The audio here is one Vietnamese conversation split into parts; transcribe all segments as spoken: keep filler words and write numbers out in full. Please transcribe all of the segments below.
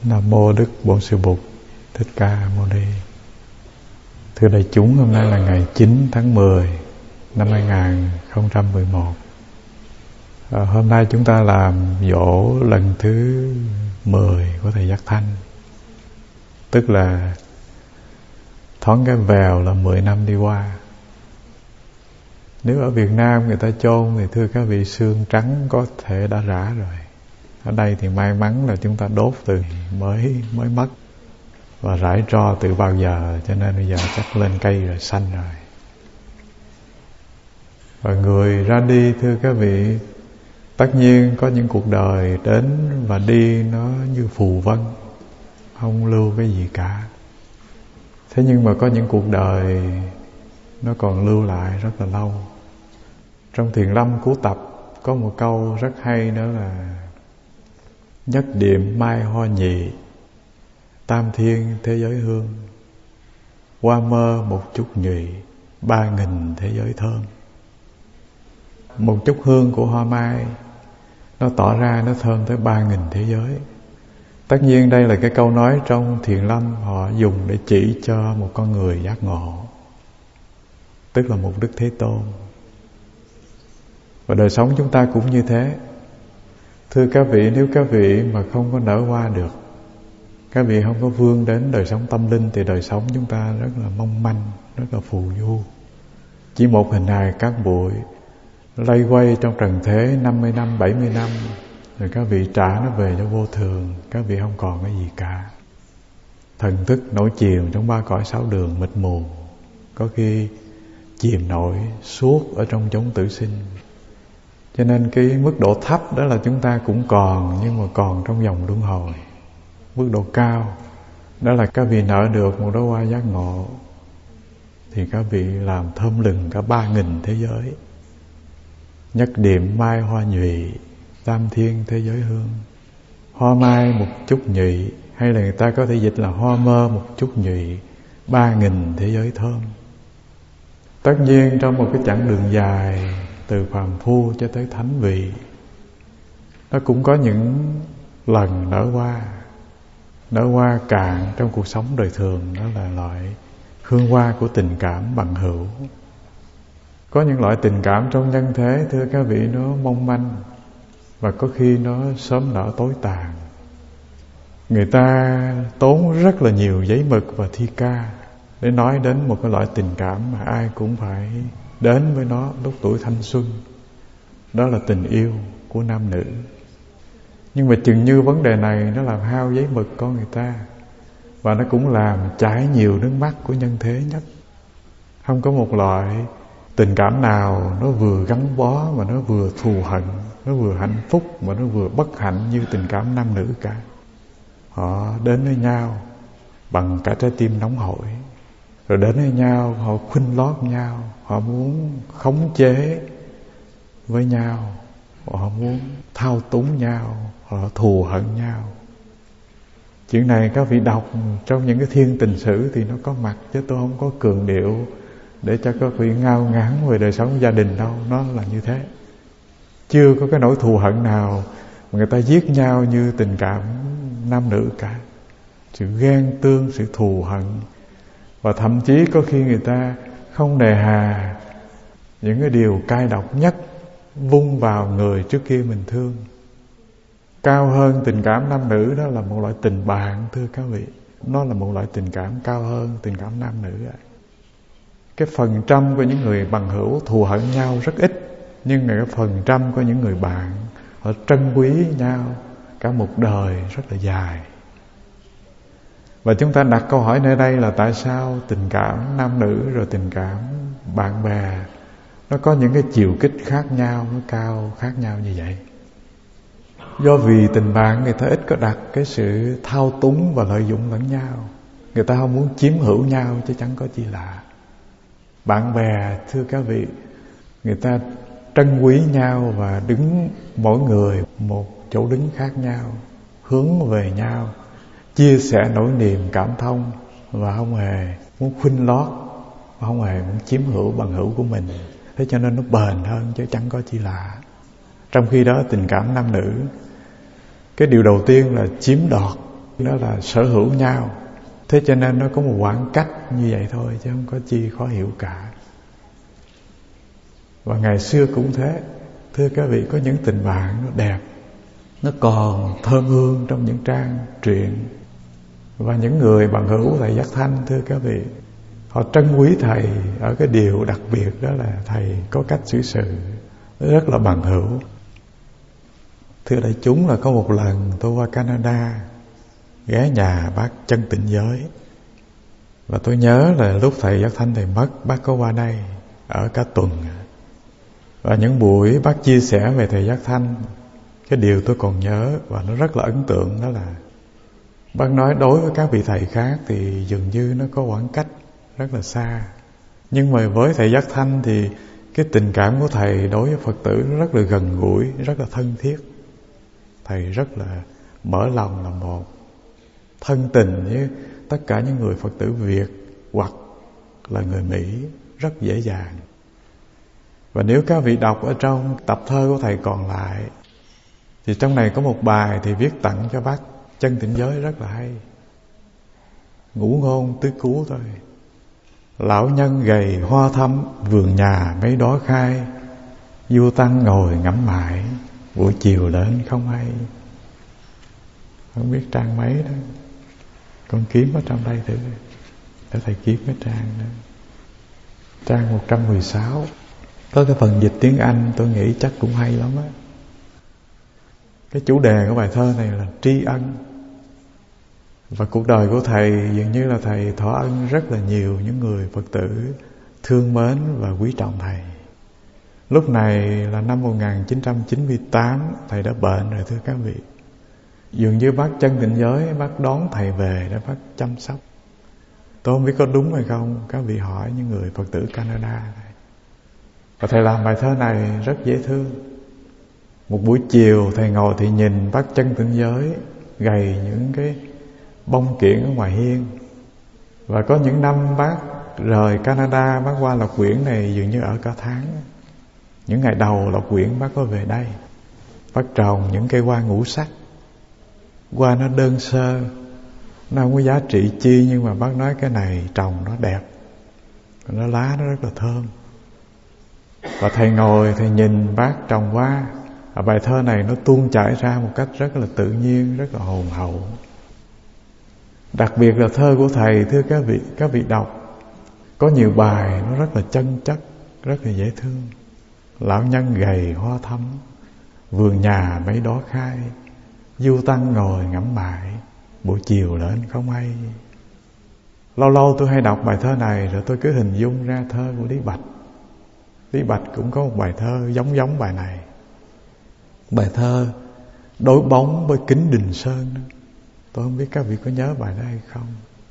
Nam mô Đức Bổn Sư Bụt Thích Ca Mâu Ni. Thưa đại chúng, hôm nay là ngày chín tháng mười năm hai nghìn không trăm mười một. à, Hôm nay chúng ta làm dỗ lần thứ mười của thầy Giác Thanh, tức là thoáng cái vèo là mười năm đi qua. Nếu ở Việt Nam người ta chôn thì thưa các vị, xương trắng có thể đã rã rồi. Ở đây thì may mắn là chúng ta đốt từ mới mới mất và rải tro từ bao giờ, cho nên bây giờ chắc lên cây rồi, xanh rồi. Và người ra đi thưa các vị, tất nhiên có những cuộc đời đến và đi nó như phù vân, không lưu cái gì cả. Thế nhưng mà có những cuộc đời nó còn lưu lại rất là lâu. Trong Thiền Lâm Cứu Tập có một câu rất hay, đó là nhất điệm mai hoa nhị, tam thiên thế giới hương, qua mơ một chút nhụy, ba nghìn thế giới thơm. Một chút hương của hoa mai nó tỏ ra nó thơm tới ba nghìn thế giới. Tất nhiên đây là cái câu nói trong Thiền Lâm họ dùng để chỉ cho một con người giác ngộ, tức là một Đức Thế Tôn. Và đời sống chúng ta cũng như thế. Thưa các vị, nếu các vị mà không có nở hoa được, các vị không có vươn đến đời sống tâm linh, thì đời sống chúng ta rất là mong manh, rất là phù du. Chỉ một hình hài cát bụi lay quay trong trần thế năm mươi năm, bảy mươi năm, rồi các vị trả nó về cho vô thường. Các vị không còn cái gì cả. Thần thức nổi chìm trong ba cõi sáu đường mịt mù, có khi chìm nổi suốt ở trong chốn tử sinh. Cho nên cái mức độ thấp đó là chúng ta cũng còn, nhưng mà còn trong vòng luân hồi. Mức độ cao đó là các vị nở được một đóa hoa giác ngộ, thì các vị làm thơm lừng cả ba nghìn thế giới. Nhất điệm mai hoa nhụy, tam thiên thế giới hương. Hoa mai một chút nhụy, hay là người ta có thể dịch là hoa mơ một chút nhụy, ba nghìn thế giới thơm. Tất nhiên trong một cái chặng đường dài từ phàm phu cho tới thánh vị, nó cũng có những lần nở hoa. Nở hoa cạn trong cuộc sống đời thường, đó là loại hương hoa của tình cảm bằng hữu. Có những loại tình cảm trong nhân thế thưa các vị, nó mong manh, và có khi nó sớm nở tối tàn. Người ta tốn rất là nhiều giấy mực và thi ca để nói đến một cái loại tình cảm mà ai cũng phải đến với nó lúc tuổi thanh xuân. Đó là tình yêu của nam nữ. Nhưng mà chừng như vấn đề này nó làm hao giấy mực con người ta, và nó cũng làm chảy nhiều nước mắt của nhân thế nhất. Không có một loại tình cảm nào nó vừa gắn bó mà nó vừa thù hận, nó vừa hạnh phúc mà nó vừa bất hạnh như tình cảm nam nữ cả. Họ đến với nhau bằng cả trái tim nóng hổi, rồi đến với nhau họ khuynh lót nhau, họ muốn khống chế với nhau, họ muốn thao túng nhau, họ thù hận nhau. Chuyện này các vị đọc trong những cái thiên tình sử thì nó có mặt, chứ tôi không có cường điệu để cho các vị ngao ngán về đời sống gia đình đâu. Nó là như thế. Chưa có cái nỗi thù hận nào mà người ta giết nhau như tình cảm nam nữ cả. Sự ghen tương, sự thù hận, và thậm chí có khi người ta không nề hà những cái điều cay độc nhất vung vào người trước kia mình thương. Cao hơn tình cảm nam nữ đó là một loại tình bạn thưa các vị. Nó là một loại tình cảm cao hơn tình cảm nam nữ. Cái phần trăm của những người bằng hữu thù hận nhau rất ít, nhưng cái phần trăm của những người bạn họ trân quý nhau cả một đời rất là dài. Và chúng ta đặt câu hỏi nơi đây là tại sao tình cảm nam nữ rồi tình cảm bạn bè nó có những cái chiều kích khác nhau, nó cao khác nhau như vậy. Do vì tình bạn người ta ít có đặt cái sự thao túng và lợi dụng lẫn nhau. Người ta không muốn chiếm hữu nhau chứ chẳng có chi lạ. Bạn bè thưa các vị, người ta trân quý nhau và đứng mỗi người một chỗ đứng khác nhau, hướng về nhau, chia sẻ nỗi niềm cảm thông, và không hề muốn khuynh lót, và không hề muốn chiếm hữu bằng hữu của mình. Thế cho nên nó bền hơn chứ chẳng có chi lạ. Trong khi đó tình cảm nam nữ, cái điều đầu tiên là chiếm đoạt, đó là sở hữu nhau. Thế cho nên nó có một khoảng cách như vậy thôi, chứ không có chi khó hiểu cả. Và ngày xưa cũng thế. Thưa các vị, có những tình bạn nó đẹp, nó còn thơm hương trong những trang truyện. Và những người bằng hữu thầy Giác Thanh, thưa các vị, họ trân quý thầy ở cái điều đặc biệt đó là thầy có cách xử sự rất là bằng hữu. Thưa đại chúng, là có một lần tôi qua Canada, ghé nhà bác Chân Tịnh Giới. Và tôi nhớ là lúc thầy Giác Thanh thầy mất, bác có qua đây ở cả tuần. Và những buổi bác chia sẻ về thầy Giác Thanh, cái điều tôi còn nhớ và nó rất là ấn tượng đó là bác nói đối với các vị thầy khác thì dường như nó có khoảng cách rất là xa. Nhưng mà với thầy Giác Thanh thì cái tình cảm của thầy đối với Phật tử nó rất là gần gũi, rất là thân thiết. Thầy rất là mở lòng là một, thân tình với tất cả những người Phật tử Việt hoặc là người Mỹ rất dễ dàng. Và nếu các vị đọc ở trong tập thơ của thầy còn lại thì trong này có một bài thì viết tặng cho bác Chân Tịnh Giới rất là hay. Ngũ ngôn tứ cứu thôi. Lão nhân gầy hoa thắm, vườn nhà mấy đó khai, Du tăng ngồi ngắm mãi, buổi chiều đến không hay. Không biết trang mấy đó. Con kiếm ở trong đây thử, để thầy kiếm cái trang đó. Trang một trăm mười sáu. Có cái phần dịch tiếng Anh tôi nghĩ chắc cũng hay lắm á. Cái chủ đề của bài thơ này là tri ân. Và cuộc đời của thầy dường như là thầy thọ ân rất là nhiều những người Phật tử thương mến và quý trọng thầy. Lúc này là năm một nghìn chín trăm chín mươi tám, thầy đã bệnh rồi thưa các vị. Dường như bác Chân Tịnh Giới, bác đón thầy về để bác chăm sóc. Tôi không biết có đúng hay không, các vị hỏi những người Phật tử Canada này. Và thầy làm bài thơ này rất dễ thương. Một buổi chiều thầy ngồi thì nhìn bác Chân Tịnh Giới gầy những cái bông kiển ở ngoài hiên. Và có những năm bác rời Canada, bác qua Lộc Quyển này dường như ở cả tháng. Những ngày đầu Lộc Quyển bác có về đây. Bác trồng những cây hoa ngũ sắc. Hoa nó đơn sơ, nó không có giá trị chi, nhưng mà bác nói cái này trồng nó đẹp, nó lá nó rất là thơm. Và thầy ngồi thầy nhìn bác trồng hoa. Ở bài thơ này nó tuôn chảy ra một cách rất là tự nhiên, rất là hồn hậu. Đặc biệt là thơ của thầy, thưa các vị, các vị đọc, có nhiều bài nó rất là chân chất, rất là dễ thương. Lão nhân gầy hoa thắm, vườn nhà mấy đó khai, Du tăng ngồi ngắm mãi, buổi chiều lên không hay. Lâu lâu tôi hay đọc bài thơ này rồi tôi cứ hình dung ra thơ của Lý Bạch. Lý Bạch cũng có một bài thơ giống giống bài này. Bài thơ Đối bóng với kính Đình Sơn đó. Tôi không biết các vị có nhớ bài đó hay không.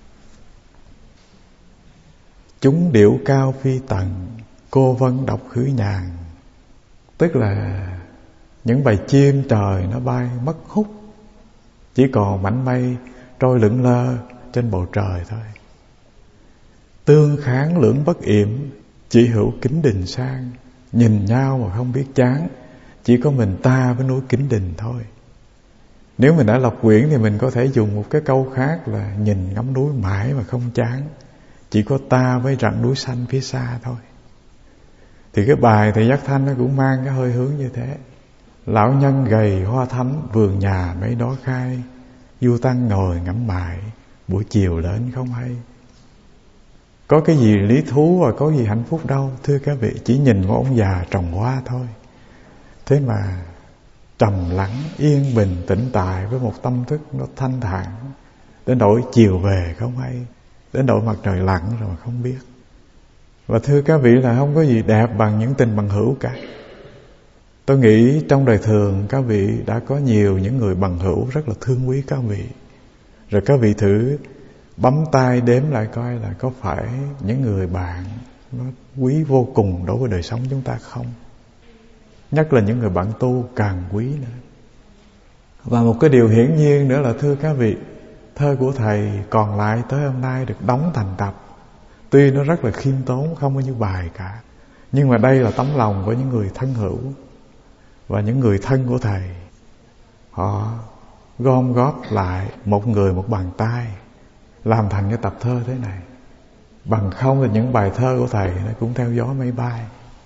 Chúng điệu cao phi tận, cô vân đọc khứ nhàn. Tức là những bài chim trời nó bay mất hút, chỉ còn mảnh mây trôi lững lơ trên bầu trời thôi. Tương kháng lưỡng bất yểm, chỉ hữu kính Đình sang. Nhìn nhau mà không biết chán, chỉ có mình ta với núi Kính Đình thôi. Nếu mình đã Lộc Quyển thì mình có thể dùng một cái câu khác là nhìn ngắm núi mãi mà không chán, chỉ có ta với rặng núi xanh phía xa thôi. Thì cái bài thầy Giác Thanh nó cũng mang cái hơi hướng như thế. Lão nhân gầy hoa thắm, vườn nhà mấy đó khai, Du tăng ngồi ngắm mãi, buổi chiều đến không hay. Có cái gì lý thú và có gì hạnh phúc đâu, thưa các vị. Chỉ nhìn một ông già trồng hoa thôi, thế mà trầm lắng, yên bình, tĩnh tại với một tâm thức nó thanh thản, đến nỗi chiều về không hay, đến nỗi mặt trời lặn rồi mà không biết. Và thưa các vị là không có gì đẹp bằng những tình bằng hữu cả. Tôi nghĩ trong đời thường các vị đã có nhiều những người bằng hữu rất là thương quý các vị. Rồi các vị thử bấm tay đếm lại coi là có phải những người bạn nó quý vô cùng đối với đời sống chúng ta không? Nhất là những người bạn tu càng quý nữa. Và một cái điều hiển nhiên nữa là thưa các vị, thơ của thầy còn lại tới hôm nay được đóng thành tập. Tuy nó rất là khiêm tốn, không có như bài cả, nhưng mà đây là tấm lòng của những người thân hữu và những người thân của thầy. Họ gom góp lại một người một bàn tay, làm thành cái tập thơ thế này. Bằng không thì những bài thơ của thầy nó cũng theo gió mây bay.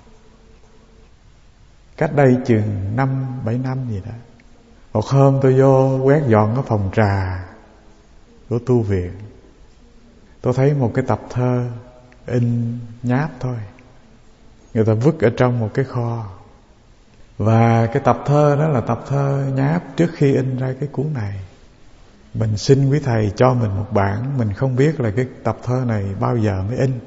Cách đây chừng năm bảy năm gì đó, một hôm tôi vô quét dọn cái phòng trà của tu viện, tôi thấy một cái tập thơ in nháp thôi, người ta vứt ở trong một cái kho. Và cái tập thơ đó là tập thơ nháp trước khi in ra cái cuốn này. Mình xin quý thầy cho mình một bản, mình không biết là cái tập thơ này bao giờ mới in.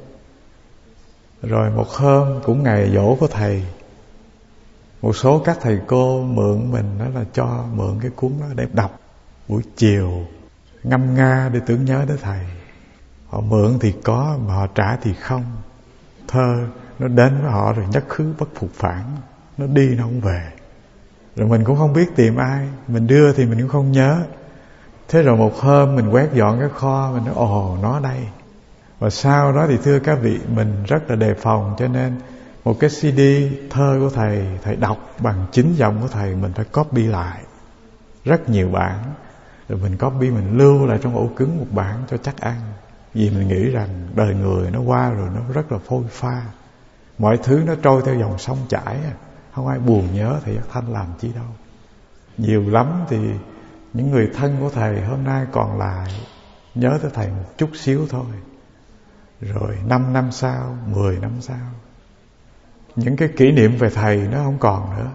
Rồi một hôm cũng ngày giỗ của thầy, một số các thầy cô mượn mình, đó là cho mượn cái cuốn đó để đọc buổi chiều ngâm nga để tưởng nhớ đến thầy. Họ mượn thì có, mà họ trả thì không. Thơ nó đến với họ rồi nhất khứ bất phục phản, nó đi nó không về. Rồi mình cũng không biết tìm ai, mình đưa thì mình cũng không nhớ. Thế rồi một hôm mình quét dọn cái kho, mình nói ồ nó đây. Và sau đó thì thưa các vị, mình rất là đề phòng, cho nên một cái xê đê thơ của thầy, thầy đọc bằng chính giọng của thầy, mình phải copy lại rất nhiều bản. Rồi mình copy, mình lưu lại trong ổ cứng một bản cho chắc ăn. Vì mình nghĩ rằng đời người nó qua rồi nó rất là phôi pha, mọi thứ nó trôi theo dòng sông chảy, không ai buồn nhớ thầy Giác Thanh làm chi đâu. Nhiều lắm thì những người thân của thầy hôm nay còn lại nhớ tới thầy một chút xíu thôi. Rồi năm năm sau, mười năm sau, những cái kỷ niệm về thầy nó không còn nữa.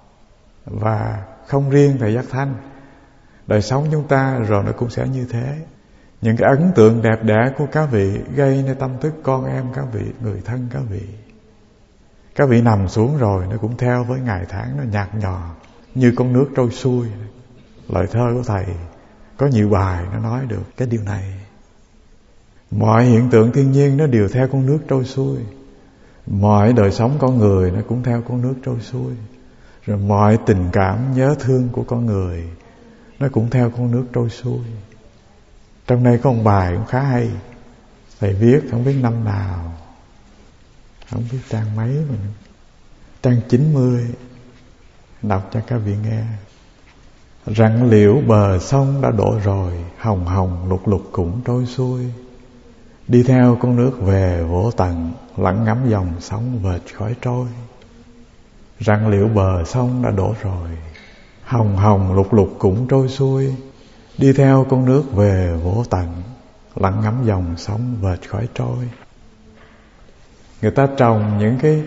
Và không riêng thầy Giác Thanh, đời sống chúng ta rồi nó cũng sẽ như thế. Những cái ấn tượng đẹp đẽ của các vị gây nên tâm thức con em các vị, người thân các vị. Các vị nằm xuống rồi nó cũng theo với ngày tháng, nó nhạt nhòa như con nước trôi xuôi. Lời thơ của thầy có nhiều bài nó nói được cái điều này. Mọi hiện tượng thiên nhiên nó đều theo con nước trôi xuôi. Mọi đời sống con người nó cũng theo con nước trôi xuôi. Rồi mọi tình cảm nhớ thương của con người nó cũng theo con nước trôi xuôi. Trong đây có một bài cũng khá hay, thầy viết không biết năm nào, không biết trang mấy, mình trang chín mươi, đọc cho các vị nghe. Rặng liễu bờ sông đã đổ rồi, hồng hồng lục lục cũng trôi xuôi. Đi theo con nước về vỗ tận, lặng ngắm dòng sóng vệt khói trôi. Rặng liễu bờ sông đã đổ rồi, hồng hồng lục lục cũng trôi xuôi. Đi theo con nước về vỗ tận, lặng ngắm dòng sóng vệt khói trôi. Người ta trồng những cái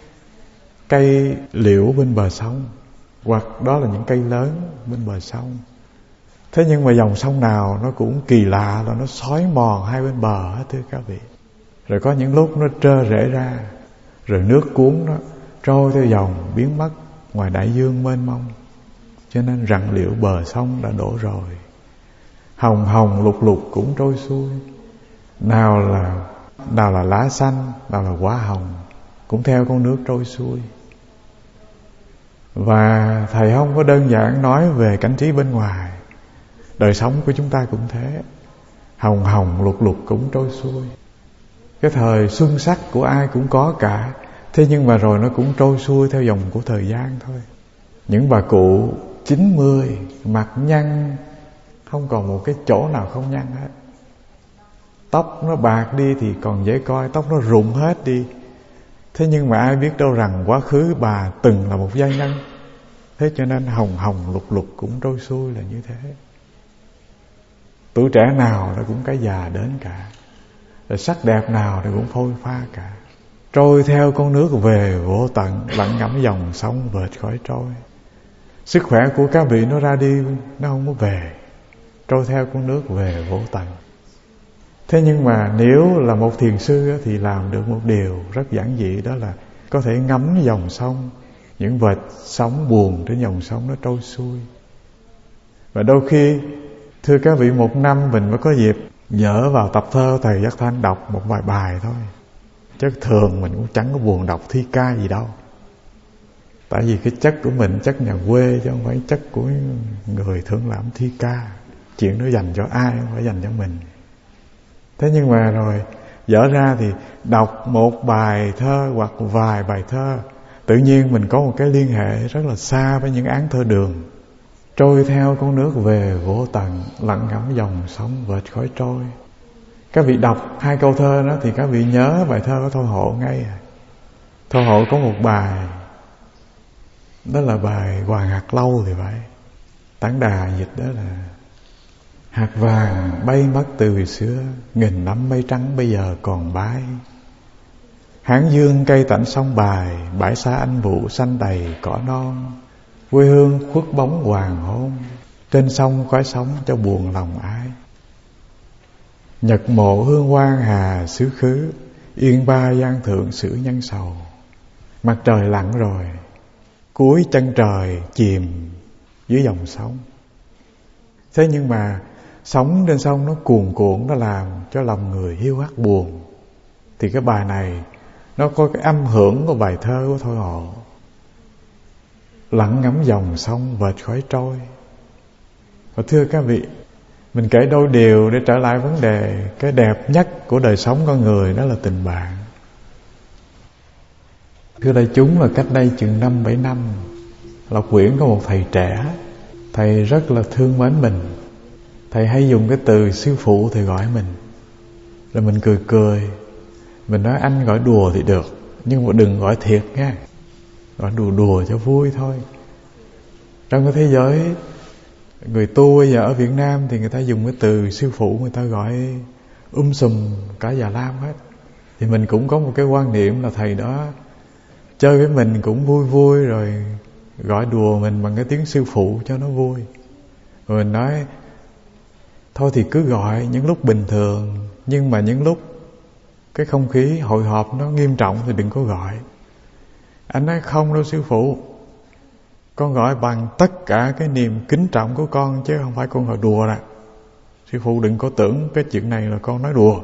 cây liễu bên bờ sông, hoặc đó là những cây lớn bên bờ sông. Thế nhưng mà dòng sông nào nó cũng kỳ lạ là nó xói mòn hai bên bờ hết thưa các vị. Rồi có những lúc nó trơ rễ ra, rồi nước cuốn nó trôi theo dòng biến mất ngoài đại dương mênh mông. Cho nên rặng liễu bờ sông đã đổ rồi, hồng hồng lục lục cũng trôi xuôi. Nào là nào là lá xanh, nào là quả hồng, cũng theo con nước trôi xuôi. Và thầy không có đơn giản nói về cảnh trí bên ngoài, đời sống của chúng ta cũng thế, hồng hồng lục lục cũng trôi xuôi. Cái thời xuân sắc của ai cũng có cả, thế nhưng mà rồi nó cũng trôi xuôi theo dòng của thời gian thôi. Những bà cụ chín mươi mặt nhăn, không còn một cái chỗ nào không nhăn hết. Tóc nó bạc đi thì còn dễ coi, tóc nó rụng hết đi. Thế nhưng mà ai biết đâu rằng quá khứ bà từng là một giai nhân. Thế cho nên hồng hồng lục lục cũng trôi xuôi là như thế. Tuổi trẻ nào nó cũng cái già đến cả, rồi sắc đẹp nào nó cũng phôi pha cả. Trôi theo con nước về vô tận, lặng ngắm dòng sông vệt khói trôi. Sức khỏe của các vị nó ra đi, nó không có về, trôi theo con nước về vô tận. Thế nhưng mà nếu là một thiền sư thì làm được một điều rất giản dị, đó là có thể ngắm dòng sông, những vệt sóng buồn trên dòng sông nó trôi xuôi. Và đôi khi, thưa các vị, một năm mình mới có dịp dở vào tập thơ thầy Giác Thanh đọc một vài bài thôi. Chứ thường mình cũng chẳng có buồn đọc thi ca gì đâu. Tại vì cái chất của mình chất nhà quê, chứ không phải chất của người thường làm thi ca. Chuyện đó dành cho ai, không phải dành cho mình. Thế nhưng mà rồi dở ra thì đọc một bài thơ hoặc vài bài thơ, tự nhiên mình có một cái liên hệ rất là xa với những án thơ đường. Trôi theo con nước về vô tận, lặng ngắm dòng sông vệt khói trôi. Các vị đọc hai câu thơ đó thì các vị nhớ bài thơ của Thôi Hộ ngay. Thôi Hộ có một bài, đó là bài Hoàng Hạt Lâu thì phải. Tán Đà dịch đó là: hạt vàng bay mất từ xưa, nghìn năm mây trắng bây giờ còn bái. Hán dương cây tảnh sông bài, bãi xa anh vụ xanh đầy cỏ non. Quê hương khuất bóng hoàng hôn, trên sông khói sóng cho buồn lòng ai. Nhật mộ hương quang hà xứ khứ, yên ba gian thượng sử nhân sầu. Mặt trời lặn rồi, cuối chân trời chìm dưới dòng sông. Thế nhưng mà sóng trên sông nó cuồn cuộn, nó làm cho lòng người hiu hắt buồn. Thì cái bài này nó có cái âm hưởng của bài thơ của Thôi Hộ: lặng ngắm dòng sông vệt khói trôi. Và thưa các vị, mình kể đôi điều để trở lại vấn đề cái đẹp nhất của đời sống con người, đó là tình bạn. Thưa đại chúng, là cách đây chừng năm bảy năm, Lộc Quyển có một thầy trẻ. Thầy rất là thương mến mình. Thầy hay dùng cái từ sư phụ thầy gọi mình. Rồi mình cười cười, mình nói anh gọi đùa thì được, nhưng mà đừng gọi thiệt nha. Gọi đùa đùa cho vui thôi. Trong cái thế giới người tu bây giờ ở Việt Nam thì người ta dùng cái từ sư phụ, người ta gọi um sùm cả Già Lam hết. Thì mình cũng có một cái quan niệm là thầy đó chơi với mình cũng vui vui, rồi gọi đùa mình bằng cái tiếng sư phụ cho nó vui. Rồi mình nói thôi thì cứ gọi những lúc bình thường, nhưng mà những lúc cái không khí hội họp nó nghiêm trọng thì đừng có gọi. Anh nói không đâu sư phụ, con gọi bằng tất cả cái niềm kính trọng của con, chứ không phải con gọi đùa nè. Sư phụ đừng có tưởng cái chuyện này là con nói đùa.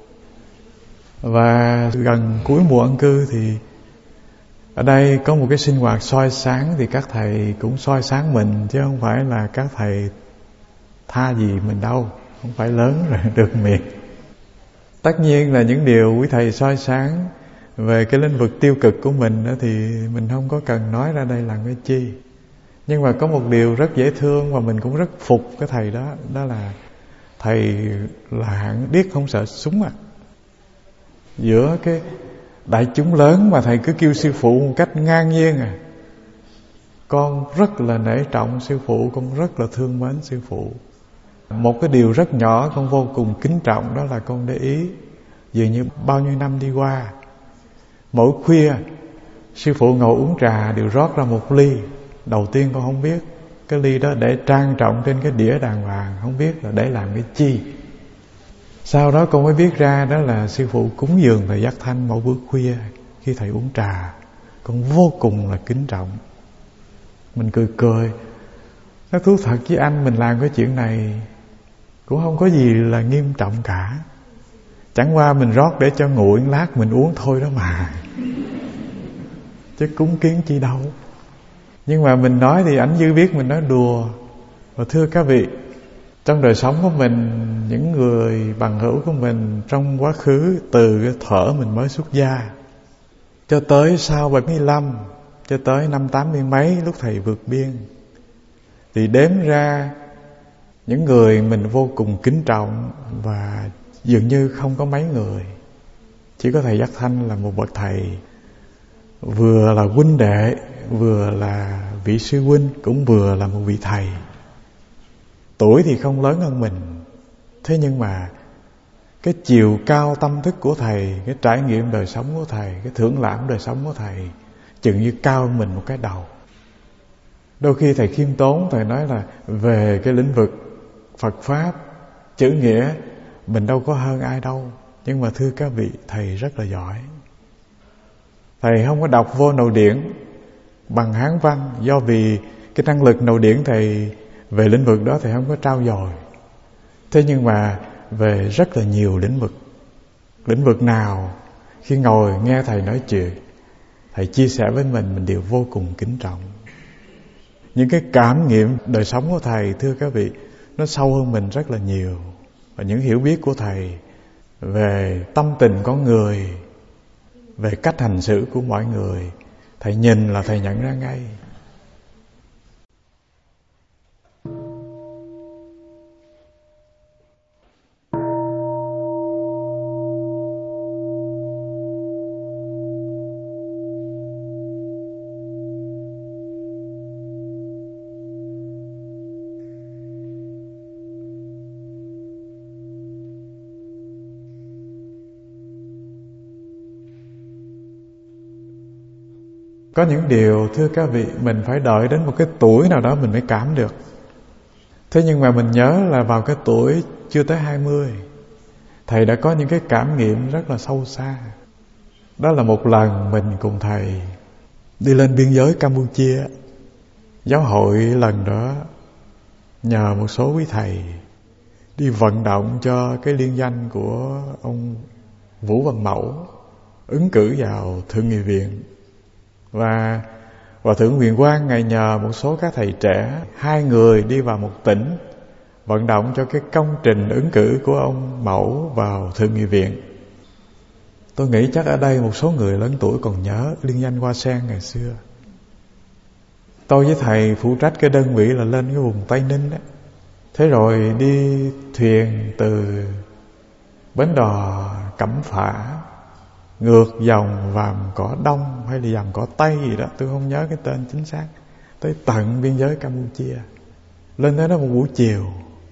Và gần cuối mùa ân cư thì ở đây có một cái sinh hoạt soi sáng, thì các thầy cũng soi sáng mình, chứ không phải là các thầy tha gì mình đâu, không phải lớn rồi được miệt. Tất nhiên là những điều quý thầy soi sáng về cái lĩnh vực tiêu cực của mình đó, thì mình không có cần nói ra đây làm cái chi. Nhưng mà có một điều rất dễ thương và mình cũng rất phục cái thầy đó, đó là thầy là hạng điếc không sợ súng à. Giữa cái đại chúng lớn mà thầy cứ kêu sư phụ một cách ngang nhiên à. Con rất là nể trọng sư phụ, con rất là thương mến sư phụ. Một cái điều rất nhỏ con vô cùng kính trọng, đó là con để ý dường như bao nhiêu năm đi qua, mỗi khuya sư phụ ngồi uống trà đều rót ra một ly. Đầu tiên con không biết cái ly đó để trang trọng trên cái đĩa đàng hoàng, không biết là để làm cái chi. Sau đó con mới biết ra đó là sư phụ cúng dường thầy Giác Thanh mỗi bữa khuya khi thầy uống trà. Con vô cùng là kính trọng. Mình cười cười, nói thú thật với anh, mình làm cái chuyện này cũng không có gì là nghiêm trọng cả. Chẳng qua mình rót để cho nguội lát mình uống thôi đó mà, chứ cúng kiến chi đâu. Nhưng mà mình nói thì ảnh dư biết mình nói đùa. Và thưa các vị, trong đời sống của mình, những người bằng hữu của mình trong quá khứ, từ cái thuở mình mới xuất gia cho tới sau bảy mươi lăm, cho tới năm tám mươi mấy lúc thầy vượt biên, thì đếm ra những người mình vô cùng kính trọng và dường như không có mấy người. Chỉ có thầy Giác Thanh là một bậc thầy vừa là huynh đệ, vừa là vị sư huynh, cũng vừa là một vị thầy. Tuổi thì không lớn hơn mình, thế nhưng mà cái chiều cao tâm thức của thầy, cái trải nghiệm đời sống của thầy, cái thưởng lãm đời sống của thầy chừng như cao hơn mình một cái đầu. Đôi khi thầy khiêm tốn, thầy nói là về cái lĩnh vực Phật Pháp, chữ nghĩa, mình đâu có hơn ai đâu. Nhưng mà thưa các vị, thầy rất là giỏi. Thầy không có đọc vô nội điển bằng Hán văn, do vì cái năng lực nội điển thầy về lĩnh vực đó thầy không có trau dồi. Thế nhưng mà về rất là nhiều lĩnh vực, lĩnh vực nào khi ngồi nghe thầy nói chuyện, thầy chia sẻ với mình, mình đều vô cùng kính trọng. Những cái cảm nghiệm đời sống của thầy, thưa các vị, nó sâu hơn mình rất là nhiều. Và những hiểu biết của thầy về tâm tình con người, về cách hành xử của mọi người, thầy nhìn là thầy nhận ra ngay. Có những điều thưa các vị, mình phải đợi đến một cái tuổi nào đó mình mới cảm được. Thế nhưng mà mình nhớ là vào cái tuổi chưa tới hai mươi, thầy đã có những cái cảm nghiệm rất là sâu xa. Đó là một lần mình cùng thầy đi lên biên giới Campuchia. Giáo hội lần đó nhờ một số quý thầy đi vận động cho cái liên danh của ông Vũ Văn Mẫu ứng cử vào Thượng nghị viện. Và Hòa thượng Huyền Quang ngài nhờ một số các thầy trẻ, hai người đi vào một tỉnh vận động cho cái công trình ứng cử của ông Mẫu vào Thượng nghị viện. Tôi nghĩ chắc ở đây một số người lớn tuổi còn nhớ liên danh Hoa Sen ngày xưa. Tôi với thầy phụ trách cái đơn vị là lên cái vùng Tây Ninh đó. Thế rồi đi thuyền từ bến đò Cẩm Phả ngược dòng Vàm Cỏ Đông hay là Vàm Cỏ Tây gì đó, tôi không nhớ cái tên chính xác, tới tận biên giới Campuchia. Lên tới đó một buổi chiều,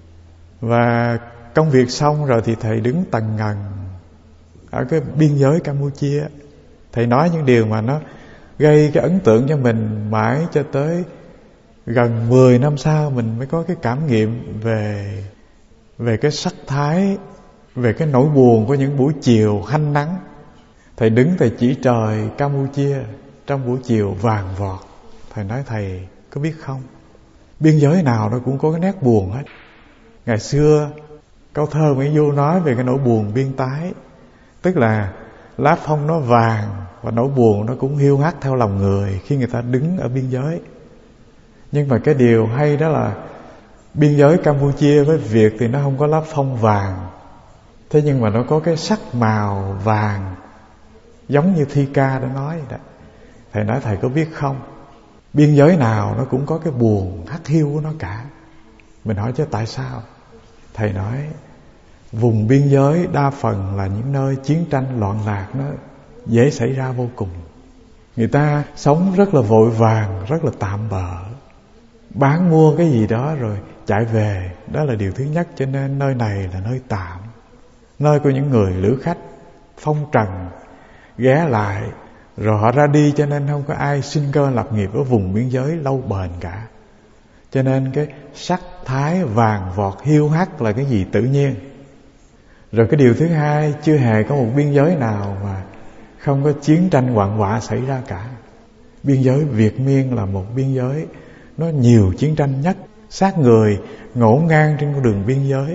và công việc xong rồi thì thầy đứng tần ngần ở cái biên giới Campuchia. Thầy nói những điều mà nó gây cái ấn tượng cho mình mãi cho tới gần mười năm sau mình mới có cái cảm nghiệm về về cái sắc thái, về cái nỗi buồn của những buổi chiều hanh nắng. Thầy đứng thầy chỉ trời Campuchia trong buổi chiều vàng vọt. Thầy nói thầy có biết không, biên giới nào nó cũng có cái nét buồn hết. Ngày xưa câu thơ Mỹ Du nói về cái nỗi buồn biên tái, tức là lá phong nó vàng và nỗi buồn nó cũng hiu hắt theo lòng người khi người ta đứng ở biên giới. Nhưng mà cái điều hay đó là biên giới Campuchia với Việt thì nó không có lá phong vàng, thế nhưng mà nó có cái sắc màu vàng, giống như thi ca đã nói vậy đó. Thầy nói thầy có biết không, biên giới nào nó cũng có cái buồn hắt hiu của nó cả. Mình hỏi chứ tại sao? Thầy nói vùng biên giới đa phần là những nơi chiến tranh loạn lạc nó dễ xảy ra vô cùng. Người ta sống rất là vội vàng, rất là tạm bợ, bán mua cái gì đó rồi chạy về. Đó là điều thứ nhất. Cho nên nơi này là nơi tạm, nơi của những người lữ khách phong trần ghé lại rồi họ ra đi. Cho nên không có ai sinh cơ lập nghiệp ở vùng biên giới lâu bền cả. Cho nên cái sắc thái vàng vọt hiu hắt là cái gì tự nhiên. Rồi cái điều thứ hai, chưa hề có một biên giới nào mà không có chiến tranh hoạn họa xảy ra cả. Biên giới Việt Miên là một biên giới nó nhiều chiến tranh nhất, xác người ngổn ngang trên con đường biên giới.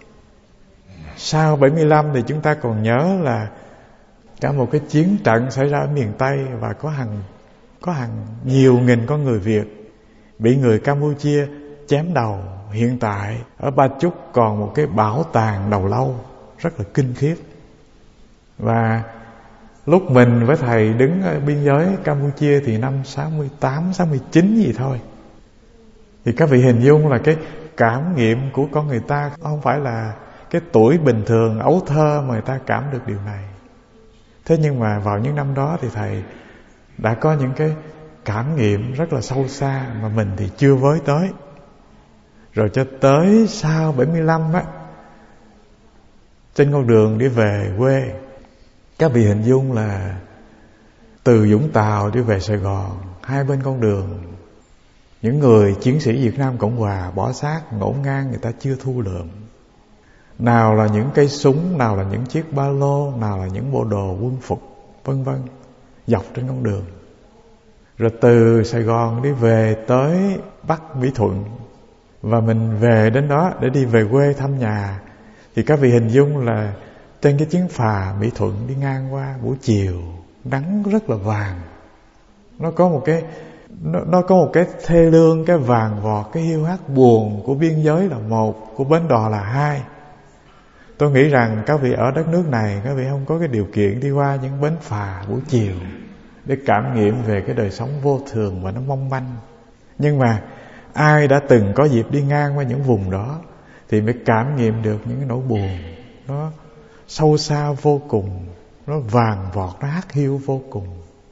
Sau bảy mươi lăm thì chúng ta còn nhớ là cả một cái chiến trận xảy ra ở miền Tây, và có hàng có hàng nhiều nghìn con người Việt bị người Campuchia chém đầu. Hiện tại ở Ba Chúc còn một cái bảo tàng đầu lâu rất là kinh khiếp. Và lúc mình với thầy đứng ở biên giới Campuchia thì năm sáu mươi tám, sáu mươi chín gì thôi. Thì các vị hình dung là cái cảm nghiệm của con người ta không phải là cái tuổi bình thường ấu thơ mà người ta cảm được điều này. Thế nhưng mà vào những năm đó thì thầy đã có những cái cảm nghiệm rất là sâu xa mà mình thì chưa với tới. Rồi cho tới sau bảy mươi lăm á, trên con đường đi về quê, các vị hình dung là từ Vũng Tàu đi về Sài Gòn, hai bên con đường những người chiến sĩ Việt Nam Cộng Hòa bỏ xác ngổn ngang, người ta chưa thu lượm. Nào là những cây súng, nào là những chiếc ba lô, nào là những bộ đồ quân phục, vân vân, dọc trên con đường. Rồi từ Sài Gòn đi về tới Bắc Mỹ Thuận, và mình về đến đó để đi về quê thăm nhà. Thì các vị hình dung là trên cái chuyến phà Mỹ Thuận đi ngang qua buổi chiều, nắng rất là vàng. Nó có một cái nó, nó có một cái thê lương, cái vàng vọt, cái hiu hắt buồn của biên giới là một, của bến đò là hai. Tôi nghĩ rằng các vị ở đất nước này, các vị không có cái điều kiện đi qua những bến phà buổi chiều để cảm nghiệm về cái đời sống vô thường và nó mong manh. Nhưng mà ai đã từng có dịp đi ngang qua những vùng đó thì mới cảm nghiệm được những cái nỗi buồn nó sâu xa vô cùng, nó vàng vọt, nó hắt hiu vô cùng.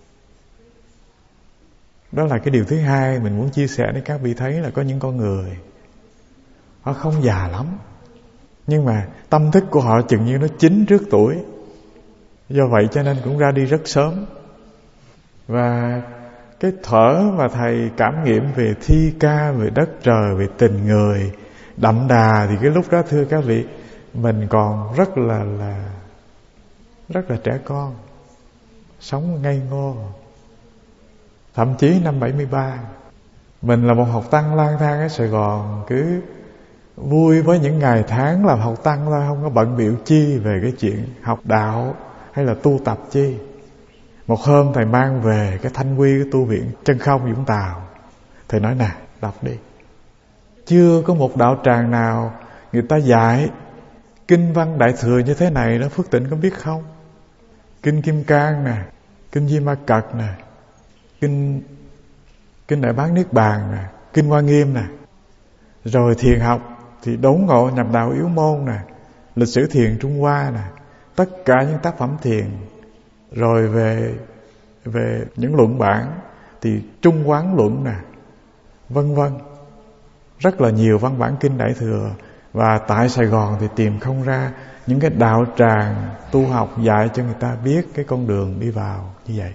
Đó là cái điều thứ hai mình muốn chia sẻ để các vị thấy là có những con người họ không già lắm, nhưng mà tâm thức của họ chừng như nó chín trước tuổi. Do vậy cho nên cũng ra đi rất sớm. Và Cái thở mà thầy cảm nghiệm về thi ca, về đất trời, về tình người đậm đà, thì cái lúc đó thưa các vị, mình còn rất là là rất là trẻ con, sống ngây ngô. Thậm chí năm bảy mươi ba, mình là một học tăng lang thang ở Sài Gòn, cứ vui với những ngày tháng làm học tăng thôi, không có bận bịu chi về cái chuyện học đạo hay là tu tập chi. Một hôm thầy mang về cái thanh quy cái tu viện Chân Không Vũng Tàu. Thầy nói nè, đọc đi. Chưa có một đạo tràng nào người ta dạy kinh văn Đại Thừa như thế này đó, Phước Tịnh có biết không? Kinh Kim Cang nè, kinh Di Ma Cật nè, kinh kinh Đại Bát Niết Bàn nè, kinh Hoa Nghiêm nè. Rồi thiền học thì Đốn Ngộ Nhập Đạo Yếu Môn nè, lịch sử thiền Trung Hoa nè, tất cả những tác phẩm thiền. Rồi về về những luận bản thì Trung Quán Luận nè, vân vân. Rất là nhiều văn bản kinh Đại Thừa. Và tại Sài Gòn thì tìm không ra những cái đạo tràng tu học dạy cho người ta biết cái con đường đi vào như vậy.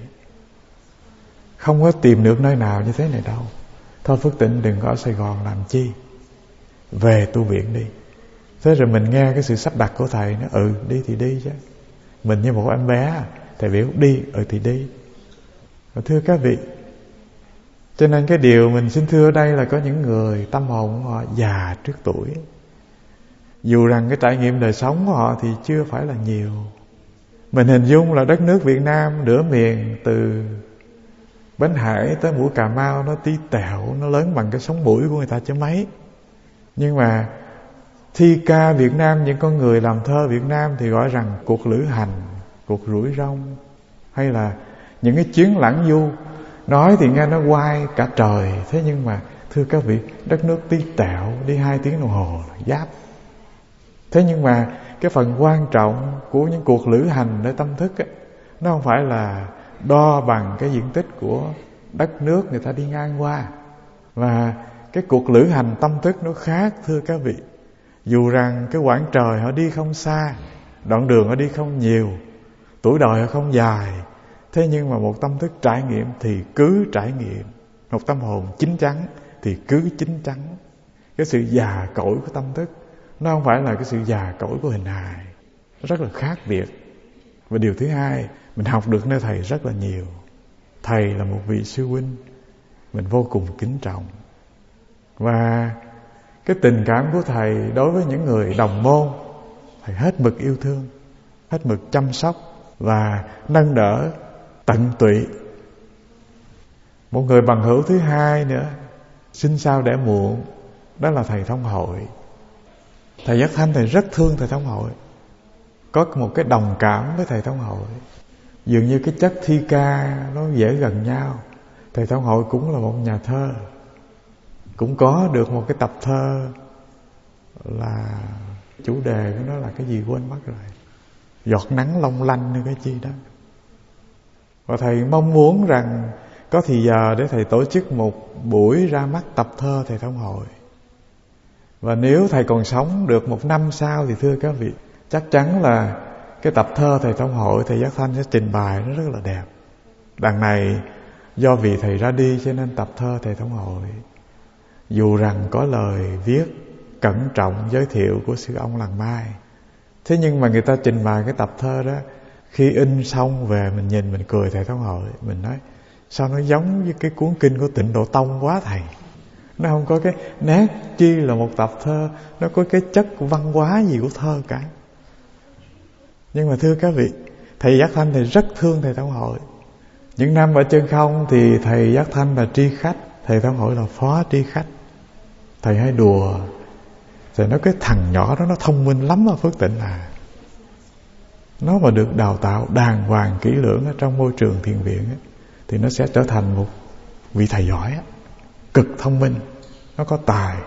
Không có tìm được nơi nào như thế này đâu. Thôi Phước Tịnh đừng có ở Sài Gòn làm chi, về tu viện đi. Thế rồi mình nghe cái sự sắp đặt của thầy, nó ừ đi thì đi chứ. Mình như một em bé, thầy biểu đi, ừ thì đi. Và thưa các vị, cho nên cái điều mình xin thưa ở đây là có những người tâm hồn của họ già trước tuổi. Dù rằng cái trải nghiệm đời sống của họ thì chưa phải là nhiều. Mình hình dung là đất nước Việt Nam nửa miền từ Bến Hải tới mũi Cà Mau, nó tí tẹo, nó lớn bằng cái sống mũi của người ta chứ mấy. Nhưng mà thi ca Việt Nam, những con người làm thơ Việt Nam thì gọi rằng cuộc lữ hành, cuộc rủi rong, hay là những cái chuyến lãng du. Nói thì nghe nó oai cả trời, thế nhưng mà thưa các vị, đất nước tí tẹo, đi hai tiếng đồng hồ giáp. Thế nhưng mà cái phần quan trọng của những cuộc lữ hành nơi tâm thức ấy, nó không phải là đo bằng cái diện tích của đất nước người ta đi ngang qua. Và cái cuộc lữ hành tâm thức nó khác thưa các vị. Dù rằng cái quãng trời họ đi không xa, đoạn đường họ đi không nhiều, tuổi đời họ không dài, thế nhưng mà một tâm thức trải nghiệm thì cứ trải nghiệm, một tâm hồn chín chắn thì cứ chín chắn. Cái sự già cỗi của tâm thức nó không phải là cái sự già cỗi của hình hài, nó rất là khác biệt. Và điều thứ hai, mình học được nơi thầy rất là nhiều. Thầy là một vị sư huynh mình vô cùng kính trọng. Và cái tình cảm của thầy đối với những người đồng môn, thầy hết mực yêu thương, hết mực chăm sóc và nâng đỡ tận tụy. Một người bằng hữu thứ hai nữa, sinh sao đẻ muộn, đó là thầy Thông Hội. Thầy Giác Thanh thầy rất thương thầy Thông Hội, có một cái đồng cảm với thầy Thông Hội. Dường như cái chất thi ca nó dễ gần nhau. Thầy Thông Hội cũng là một nhà thơ, cũng có được một cái tập thơ là chủ đề của nó là cái gì quên mất rồi, giọt nắng long lanh hay cái chi đó. Và thầy mong muốn rằng có thì giờ để thầy tổ chức một buổi ra mắt tập thơ thầy Thông Hội. Và nếu thầy còn sống được một năm sau thì thưa các vị, chắc chắn là cái tập thơ thầy Thông Hội, thầy Giác Thanh sẽ trình bày nó rất là đẹp. Đằng này do vì thầy ra đi cho nên tập thơ thầy Thông Hội, dù rằng có lời viết cẩn trọng giới thiệu của sư ông Làng Mai, thế nhưng mà người ta trình bày cái tập thơ đó, khi in xong về mình nhìn mình cười thầy Thông Hội. Mình nói sao nó giống với cái cuốn kinh của Tịnh Độ Tông quá thầy. Nó không có cái nét chi là một tập thơ, nó có cái chất văn hóa gì của thơ cả. Nhưng mà thưa các vị, thầy Giác Thanh thầy rất thương thầy Thông Hội. Những năm ở Chân Không thì thầy Giác Thanh là tri khách, thầy Thông Hội là phó tri khách. Thầy hay đùa, thầy nói cái thằng nhỏ đó nó thông minh lắm ở Phước Tịnh à. Nó mà được đào tạo đàng hoàng kỹ lưỡng ở trong môi trường thiền viện ấy, thì nó sẽ trở thành một vị thầy giỏi ấy, cực thông minh, nó có tài.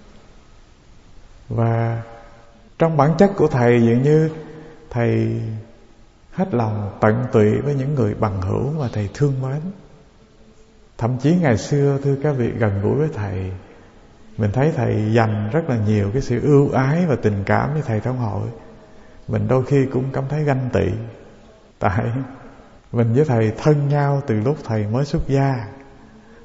Và trong bản chất của thầy dường như thầy hết lòng tận tụy với những người bằng hữu mà thầy thương mến. Thậm chí ngày xưa thưa các vị, gần gũi với thầy, mình thấy thầy dành rất là nhiều cái sự ưu ái và tình cảm với thầy Thông Hội. Mình đôi khi cũng cảm thấy ganh tị, tại mình với thầy thân nhau từ lúc thầy mới xuất gia.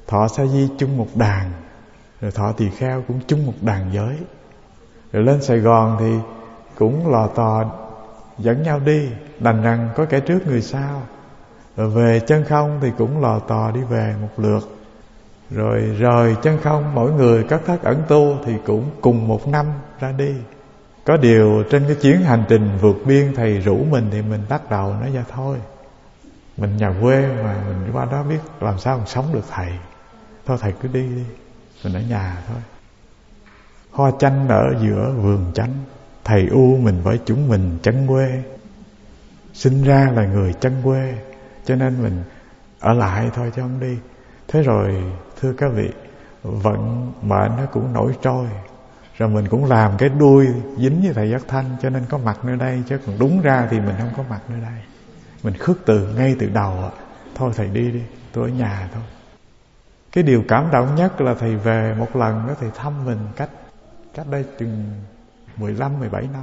Thọ Sa Di chung một đàn, rồi Thọ Tỳ Kheo cũng chung một đàn giới. Rồi lên Sài Gòn thì cũng lò tò dẫn nhau đi, đành rằng có kẻ trước người sau. Rồi về Chân Không thì cũng lò tò đi về một lượt. Rồi rời Chân Không, mỗi người các thất ẩn tu thì cũng cùng một năm ra đi. Có điều trên cái chuyến hành trình vượt biên, thầy rủ mình thì mình bắt đầu nói ra thôi, mình nhà quê mà mình qua đó biết làm sao mình sống được thầy. Thôi thầy cứ đi đi, mình ở nhà thôi. Hoa chanh ở giữa vườn chanh, thầy u mình với chúng mình chân quê. Sinh ra là người chân quê, cho nên mình ở lại thôi chứ không đi. Thế rồi thưa các vị, vận mệnh nó cũng nổi trôi. Rồi mình cũng làm cái đuôi dính với thầy Giác Thanh, cho nên có mặt nơi đây. Chứ còn đúng ra thì mình không có mặt nơi đây. Mình khước từ ngay từ đầu. Thôi thầy đi đi, tôi ở nhà thôi. Cái điều cảm động nhất là thầy về một lần đó, thầy thăm mình cách cách đây chừng mười lăm mười bảy năm.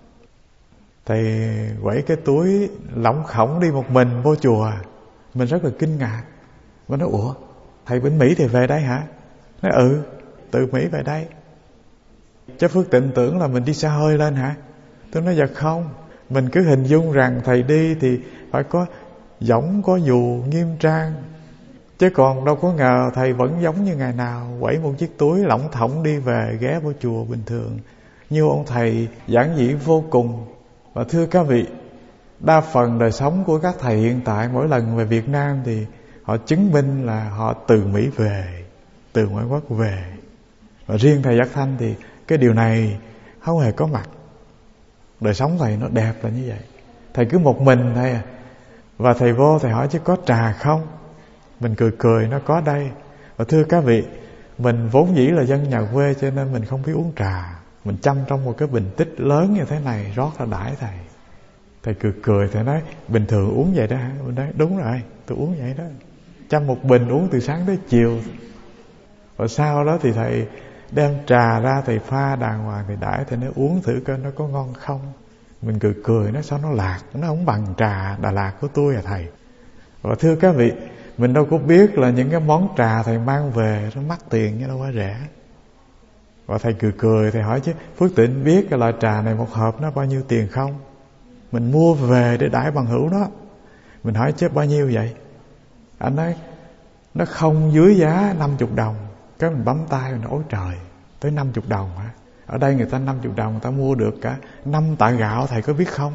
Thầy quẩy cái túi lỏng khổng đi một mình vô chùa. Mình rất là kinh ngạc. Và nói ủa, thầy bên Mỹ thì về đây hả? Nói ừ, từ Mỹ về đây. Chứ Phước Tịnh tưởng là mình đi xe hơi lên hả? Tôi nói dạ không, mình cứ hình dung rằng thầy đi thì phải có võng có dù nghiêm trang. Chứ còn đâu có ngờ thầy vẫn giống như ngày nào, quẩy một chiếc túi lỏng thỏng đi về, ghé vô chùa bình thường. Như ông thầy giản dị vô cùng. Và thưa các vị, đa phần đời sống của các thầy hiện tại mỗi lần về Việt Nam thì họ chứng minh là họ từ Mỹ về, từ ngoại quốc về. Và riêng thầy Giác Thanh thì cái điều này không hề có mặt. Đời sống thầy nó đẹp là như vậy. Thầy cứ một mình thầy à. Và thầy vô thầy hỏi chứ có trà không? Mình cười cười nó có đây. Và thưa các vị, mình vốn dĩ là dân nhà quê cho nên mình không biết uống trà. Mình chăm trong một cái bình tích lớn như thế này rót ra đãi thầy. Thầy cười cười, thầy nói bình thường uống vậy đó hả? Mình nói đúng rồi, tôi uống vậy đó. Chăm một bình uống từ sáng tới chiều. Và sau đó thì thầy đem trà ra, thầy pha đàng hoàng, thầy đãi, thầy nói uống thử coi nó có ngon không. Mình cười cười, nó sao nó lạc, nó không bằng trà Đà Lạt của tôi à thầy. Và thưa các vị, mình đâu có biết là những cái món trà thầy mang về nó mắc tiền chứ đâu phải rẻ. Và thầy cười cười, thầy hỏi chứ Phước Tịnh biết cái loại trà này một hộp nó bao nhiêu tiền không? Mình mua về để đãi bằng hữu đó. Mình hỏi chứ bao nhiêu vậy? Anh nói nó không dưới giá năm mươi đồng. Cái mình bấm tay mình nói ôi trời, tới năm mươi đồng hả? Ở đây người ta năm mươi đồng người ta mua được cả năm tạ gạo, thầy có biết không?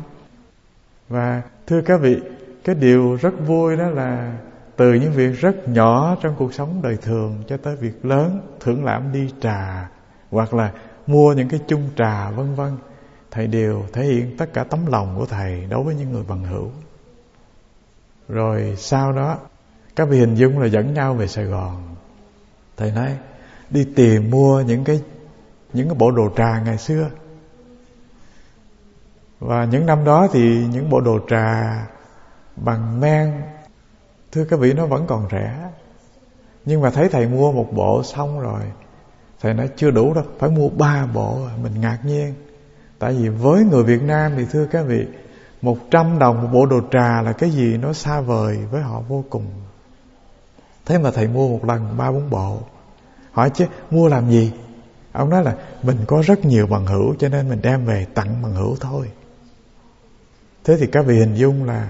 Và thưa các vị, cái điều rất vui đó là từ những việc rất nhỏ trong cuộc sống đời thường cho tới việc lớn, thưởng lãm đi trà hoặc là mua những cái chung trà vân vân, thầy đều thể hiện tất cả tấm lòng của thầy đối với những người bằng hữu. Rồi sau đó các vị hình dung là dẫn nhau về Sài Gòn. Thầy nói đi tìm mua những cái những cái bộ đồ trà ngày xưa. Và những năm đó thì những bộ đồ trà bằng men, thưa các vị, nó vẫn còn rẻ. Nhưng mà thấy thầy mua một bộ xong rồi, thầy nói chưa đủ đâu, phải mua ba bộ. Mình ngạc nhiên. Tại vì với người Việt Nam thì thưa các vị, một trăm đồng một bộ đồ trà là cái gì nó xa vời với họ vô cùng. Thế mà thầy mua một lần ba bốn bộ. Hỏi chứ mua làm gì? Ông nói là mình có rất nhiều bằng hữu cho nên mình đem về tặng bằng hữu thôi. Thế thì các vị hình dung là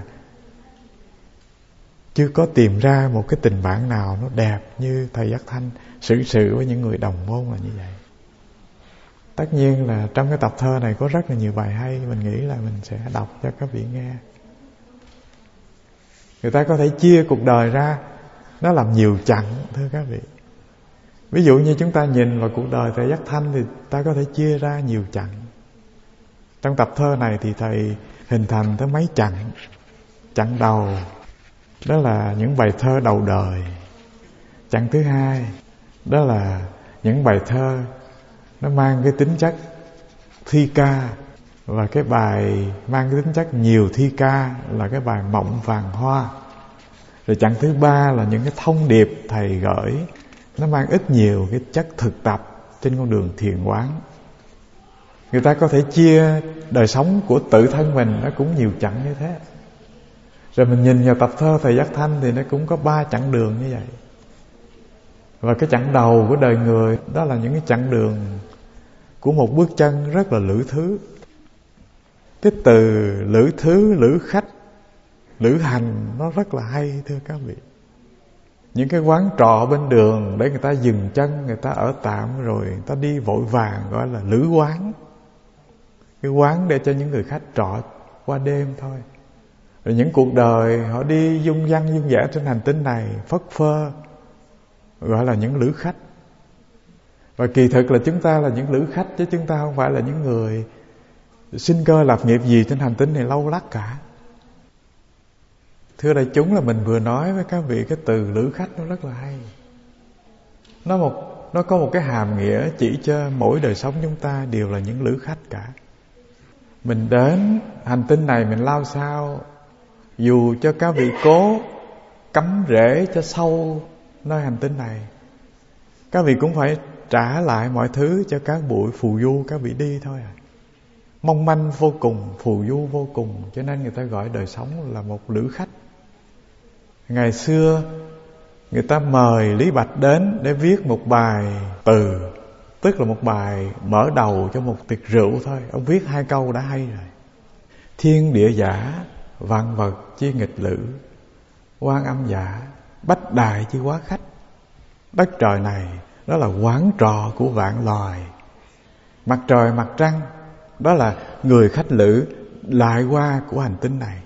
chưa có tìm ra một cái tình bạn nào nó đẹp như thầy Giác Thanh xử sự với những người đồng môn là như vậy. Tất nhiên là trong cái tập thơ này có rất là nhiều bài hay, mình nghĩ là mình sẽ đọc cho các vị nghe. Người ta có thể chia cuộc đời ra, nó làm nhiều chặng, thưa các vị. Ví dụ như chúng ta nhìn vào cuộc đời thầy Giác Thanh thì ta có thể chia ra nhiều chặng. Trong tập thơ này thì thầy hình thành tới mấy chặng. Chặng đầu đó là những bài thơ đầu đời. Chặng thứ hai đó là những bài thơ nó mang cái tính chất thi ca. Và cái bài mang cái tính chất nhiều thi ca là cái bài Mộng Vàng Hoa. Rồi chặng thứ ba là những cái thông điệp thầy gửi, nó mang ít nhiều cái chất thực tập trên con đường thiền quán. Người ta có thể chia đời sống của tự thân mình, nó cũng nhiều chặng như thế. Rồi mình nhìn vào tập thơ thầy Giác Thanh thì nó cũng có ba chặng đường như vậy. Và cái chặng đầu của đời người, đó là những cái chặng đường của một bước chân rất là lữ thứ. Cái từ lữ thứ, lữ khách, lữ hành nó rất là hay thưa các vị. Những cái quán trọ bên đường để người ta dừng chân, người ta ở tạm rồi người ta đi vội vàng, gọi là lữ quán. Cái quán để cho những người khách trọ qua đêm thôi. Rồi những cuộc đời họ đi dung dăng dung dã trên hành tinh này, phất phơ, gọi là những lữ khách. Và kỳ thực là chúng ta là những lữ khách, chứ chúng ta không phải là những người sinh cơ lập nghiệp gì trên hành tinh này lâu lắc cả. Thưa đại chúng, là mình vừa nói với các vị cái từ lữ khách nó rất là hay. Nó một nó có một cái hàm nghĩa chỉ cho mỗi đời sống chúng ta đều là những lữ khách cả. Mình đến hành tinh này mình lao sao, dù cho các vị cố cắm rễ cho sâu nơi hành tinh này, các vị cũng phải trả lại mọi thứ cho các bụi phù du các vị đi thôi à. Mong manh vô cùng, phù du vô cùng, cho nên người ta gọi đời sống là một lữ khách. Ngày xưa người ta mời Lý Bạch đến để viết một bài từ, tức là một bài mở đầu cho một tiệc rượu thôi. Ông viết hai câu đã hay rồi. Thiên địa giả, vạn vật chi nghịch lữ, quan âm giả, bách đại chi quá khách. Đất trời này đó là quán trọ của vạn loài. Mặt trời mặt trăng đó là người khách lữ lại qua của hành tinh này.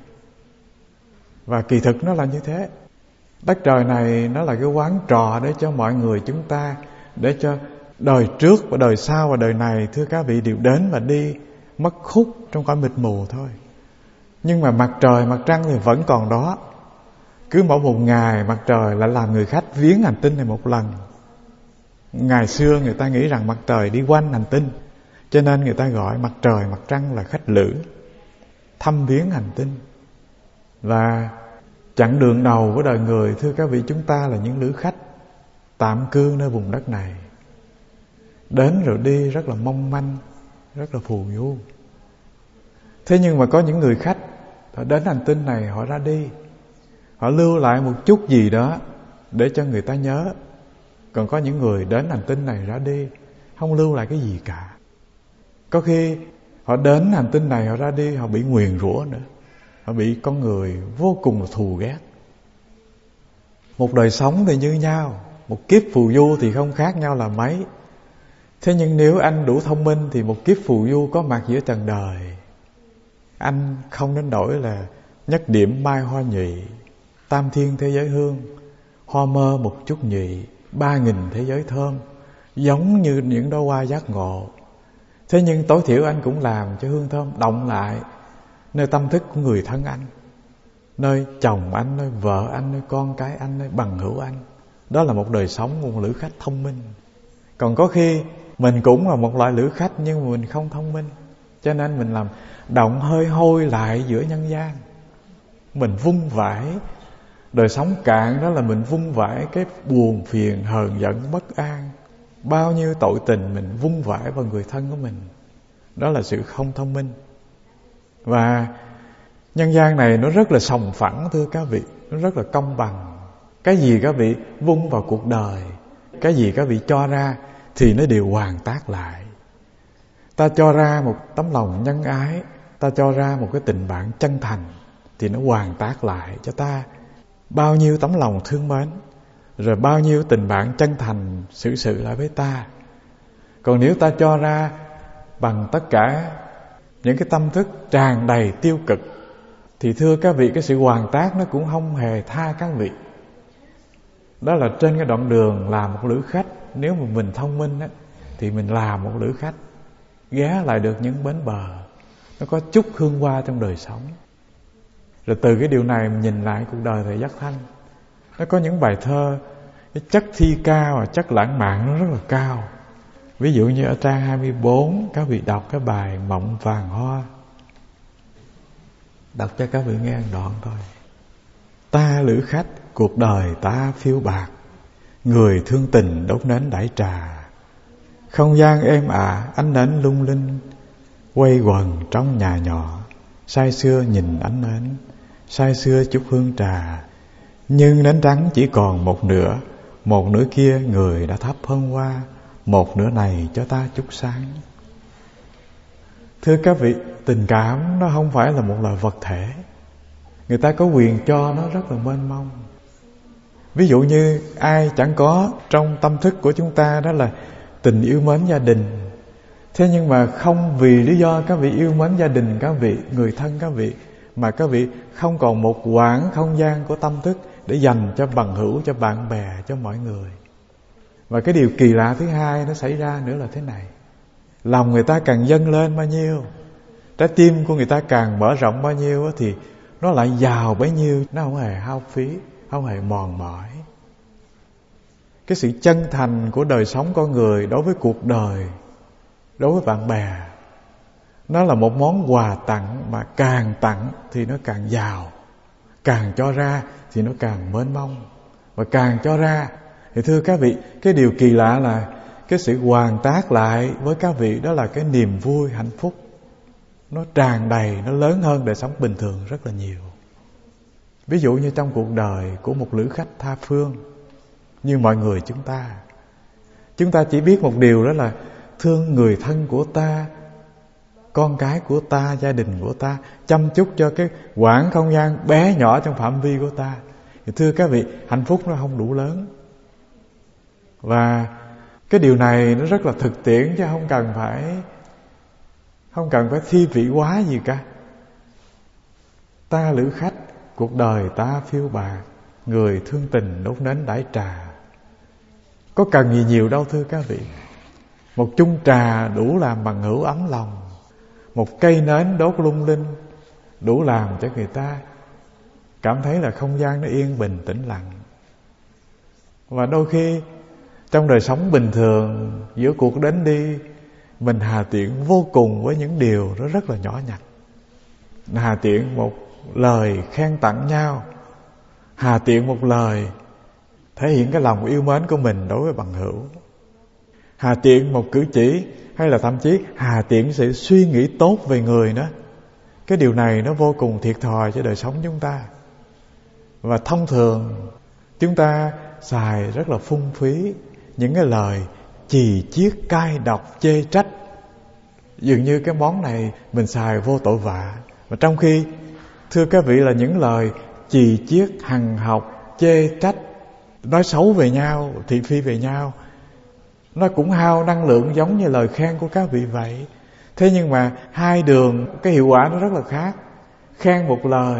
Và kỳ thực nó là như thế. Đất trời này nó là cái quán trọ để cho mọi người chúng ta, để cho đời trước và đời sau và đời này, thưa các vị, đều đến và đi mất khúc trong cõi mịt mù thôi. Nhưng mà mặt trời mặt trăng thì vẫn còn đó. Cứ mỗi một ngày mặt trời lại làm người khách viếng hành tinh này một lần. Ngày xưa người ta nghĩ rằng mặt trời đi quanh hành tinh, cho nên người ta gọi mặt trời mặt trăng là khách lữ, thăm viếng hành tinh. Và chặng đường đầu của đời người, thưa các vị, chúng ta là những lữ khách tạm cư nơi vùng đất này. Đến rồi đi rất là mong manh, rất là phù du. Thế nhưng mà có những người khách, họ đến hành tinh này họ ra đi, họ lưu lại một chút gì đó để cho người ta nhớ. Còn có những người đến hành tinh này ra đi, không lưu lại cái gì cả. Có khi họ đến hành tinh này họ ra đi, họ bị nguyền rủa nữa, họ bị con người vô cùng là thù ghét. Một đời sống thì như nhau, một kiếp phù du thì không khác nhau là mấy. Thế nhưng nếu anh đủ thông minh thì một kiếp phù du có mặt giữa trần đời, anh không đến nỗi là nhất điểm mai hoa nhụy, tam thiên thế giới hương, hoa mơ một chút nhụy, ba nghìn thế giới thơm, giống như những đóa hoa giác ngộ. Thế nhưng tối thiểu anh cũng làm cho hương thơm động lại nơi tâm thức của người thân anh, nơi chồng anh, nơi vợ anh, nơi con cái anh, nơi bằng hữu anh. Đó là một đời sống của một lữ khách thông minh. Còn có khi mình cũng là một loại lữ khách nhưng mà mình không thông minh, cho nên mình làm động hơi hôi lại giữa nhân gian. Mình vung vãi đời sống cạn, đó là mình vung vãi cái buồn phiền, hờn giận, bất an. Bao nhiêu tội tình mình vung vãi vào người thân của mình. Đó là sự không thông minh. Và nhân gian này nó rất là sòng phẳng, thưa các vị, nó rất là công bằng. Cái gì các vị vung vào cuộc đời, cái gì các vị cho ra thì nó đều hoàn tác lại. Ta cho ra một tấm lòng nhân ái, ta cho ra một cái tình bạn chân thành, thì nó hoàn tác lại cho ta bao nhiêu tấm lòng thương mến, rồi bao nhiêu tình bạn chân thành xử sự lại với ta. Còn nếu ta cho ra bằng tất cả những cái tâm thức tràn đầy tiêu cực, thì thưa các vị, cái sự hoàn tác nó cũng không hề tha các vị. Đó là trên cái đoạn đường làm một lữ khách, nếu mà mình thông minh á, thì mình làm một lữ khách, ghé lại được những bến bờ, nó có chút hương hoa trong đời sống. Rồi từ cái điều này mình nhìn lại cuộc đời thầy Giác Thanh. Nó có những bài thơ, cái chất thi ca và chất lãng mạn nó rất là cao. Ví dụ như ở trang hai mươi bốn, các vị đọc cái bài Mộng Vàng Hoa. Đọc cho các vị nghe một đoạn thôi. Ta lữ khách, cuộc đời ta phiêu bạc, người thương tình đốt nến đãi trà. Không gian êm ả, ánh nến lung linh, quay quần trong nhà nhỏ. Say sưa nhìn ánh nến, say sưa chút hương trà. Nhưng nến trắng chỉ còn một nửa, một nửa kia người đã thấp hơn hoa, một nửa này cho ta chút sáng. Thưa các vị, tình cảm nó không phải là một loại vật thể. Người ta có quyền cho nó rất là mênh mông. Ví dụ như ai chẳng có trong tâm thức của chúng ta đó là tình yêu mến gia đình. Thế nhưng mà không vì lý do các vị yêu mến gia đình các vị, người thân các vị, mà các vị không còn một khoảng không gian của tâm thức để dành cho bằng hữu, cho bạn bè, cho mọi người. Và cái điều kỳ lạ thứ hai nó xảy ra nữa là thế này. Lòng người ta càng dâng lên bao nhiêu, trái tim của người ta càng mở rộng bao nhiêu, thì nó lại giàu bấy nhiêu. Nó không hề hao phí, không hề mòn mỏi. Cái sự chân thành của đời sống con người đối với cuộc đời, đối với bạn bè, nó là một món quà tặng mà càng tặng thì nó càng giàu, càng cho ra thì nó càng mênh mông, và càng cho ra thì thưa các vị, cái điều kỳ lạ là cái sự hoàn tác lại với các vị đó là cái niềm vui, hạnh phúc. Nó tràn đầy, nó lớn hơn đời sống bình thường rất là nhiều. Ví dụ như trong cuộc đời của một lữ khách tha phương, như mọi người chúng ta, chúng ta chỉ biết một điều đó là thương người thân của ta, con cái của ta, gia đình của ta, chăm chút cho cái khoảng không gian bé nhỏ trong phạm vi của ta. Thì thưa các vị, hạnh phúc nó không đủ lớn. Và cái điều này nó rất là thực tiễn, chứ không cần phải Không cần phải thi vị quá gì cả. Ta lữ khách, cuộc đời ta phiêu bạc, người thương tình đốt nến đãi trà. Có cần gì nhiều đâu thưa các vị. Một chung trà đủ làm bằng hữu ấm lòng, một cây nến đốt lung linh đủ làm cho người ta cảm thấy là không gian nó yên bình tĩnh lặng. Và đôi khi trong đời sống bình thường, giữa cuộc đến đi, mình hà tiện vô cùng với những điều nó rất là nhỏ nhặt. Hà tiện một lời khen tặng nhau, hà tiện một lời thể hiện cái lòng yêu mến của mình đối với bằng hữu, hà tiện một cử chỉ, hay là thậm chí hà tiện sự suy nghĩ tốt về người nữa. Cái điều này nó vô cùng thiệt thòi cho đời sống chúng ta. Và thông thường chúng ta xài rất là phung phí những cái lời chì chiết, cay độc, chê trách. Dường như cái món này mình xài vô tội vạ. Mà trong khi thưa các vị là những lời chì chiết, hằn học, chê trách, nói xấu về nhau, thị phi về nhau, nó cũng hao năng lượng giống như lời khen của các vị vậy. Thế nhưng mà hai đường cái hiệu quả nó rất là khác. Khen một lời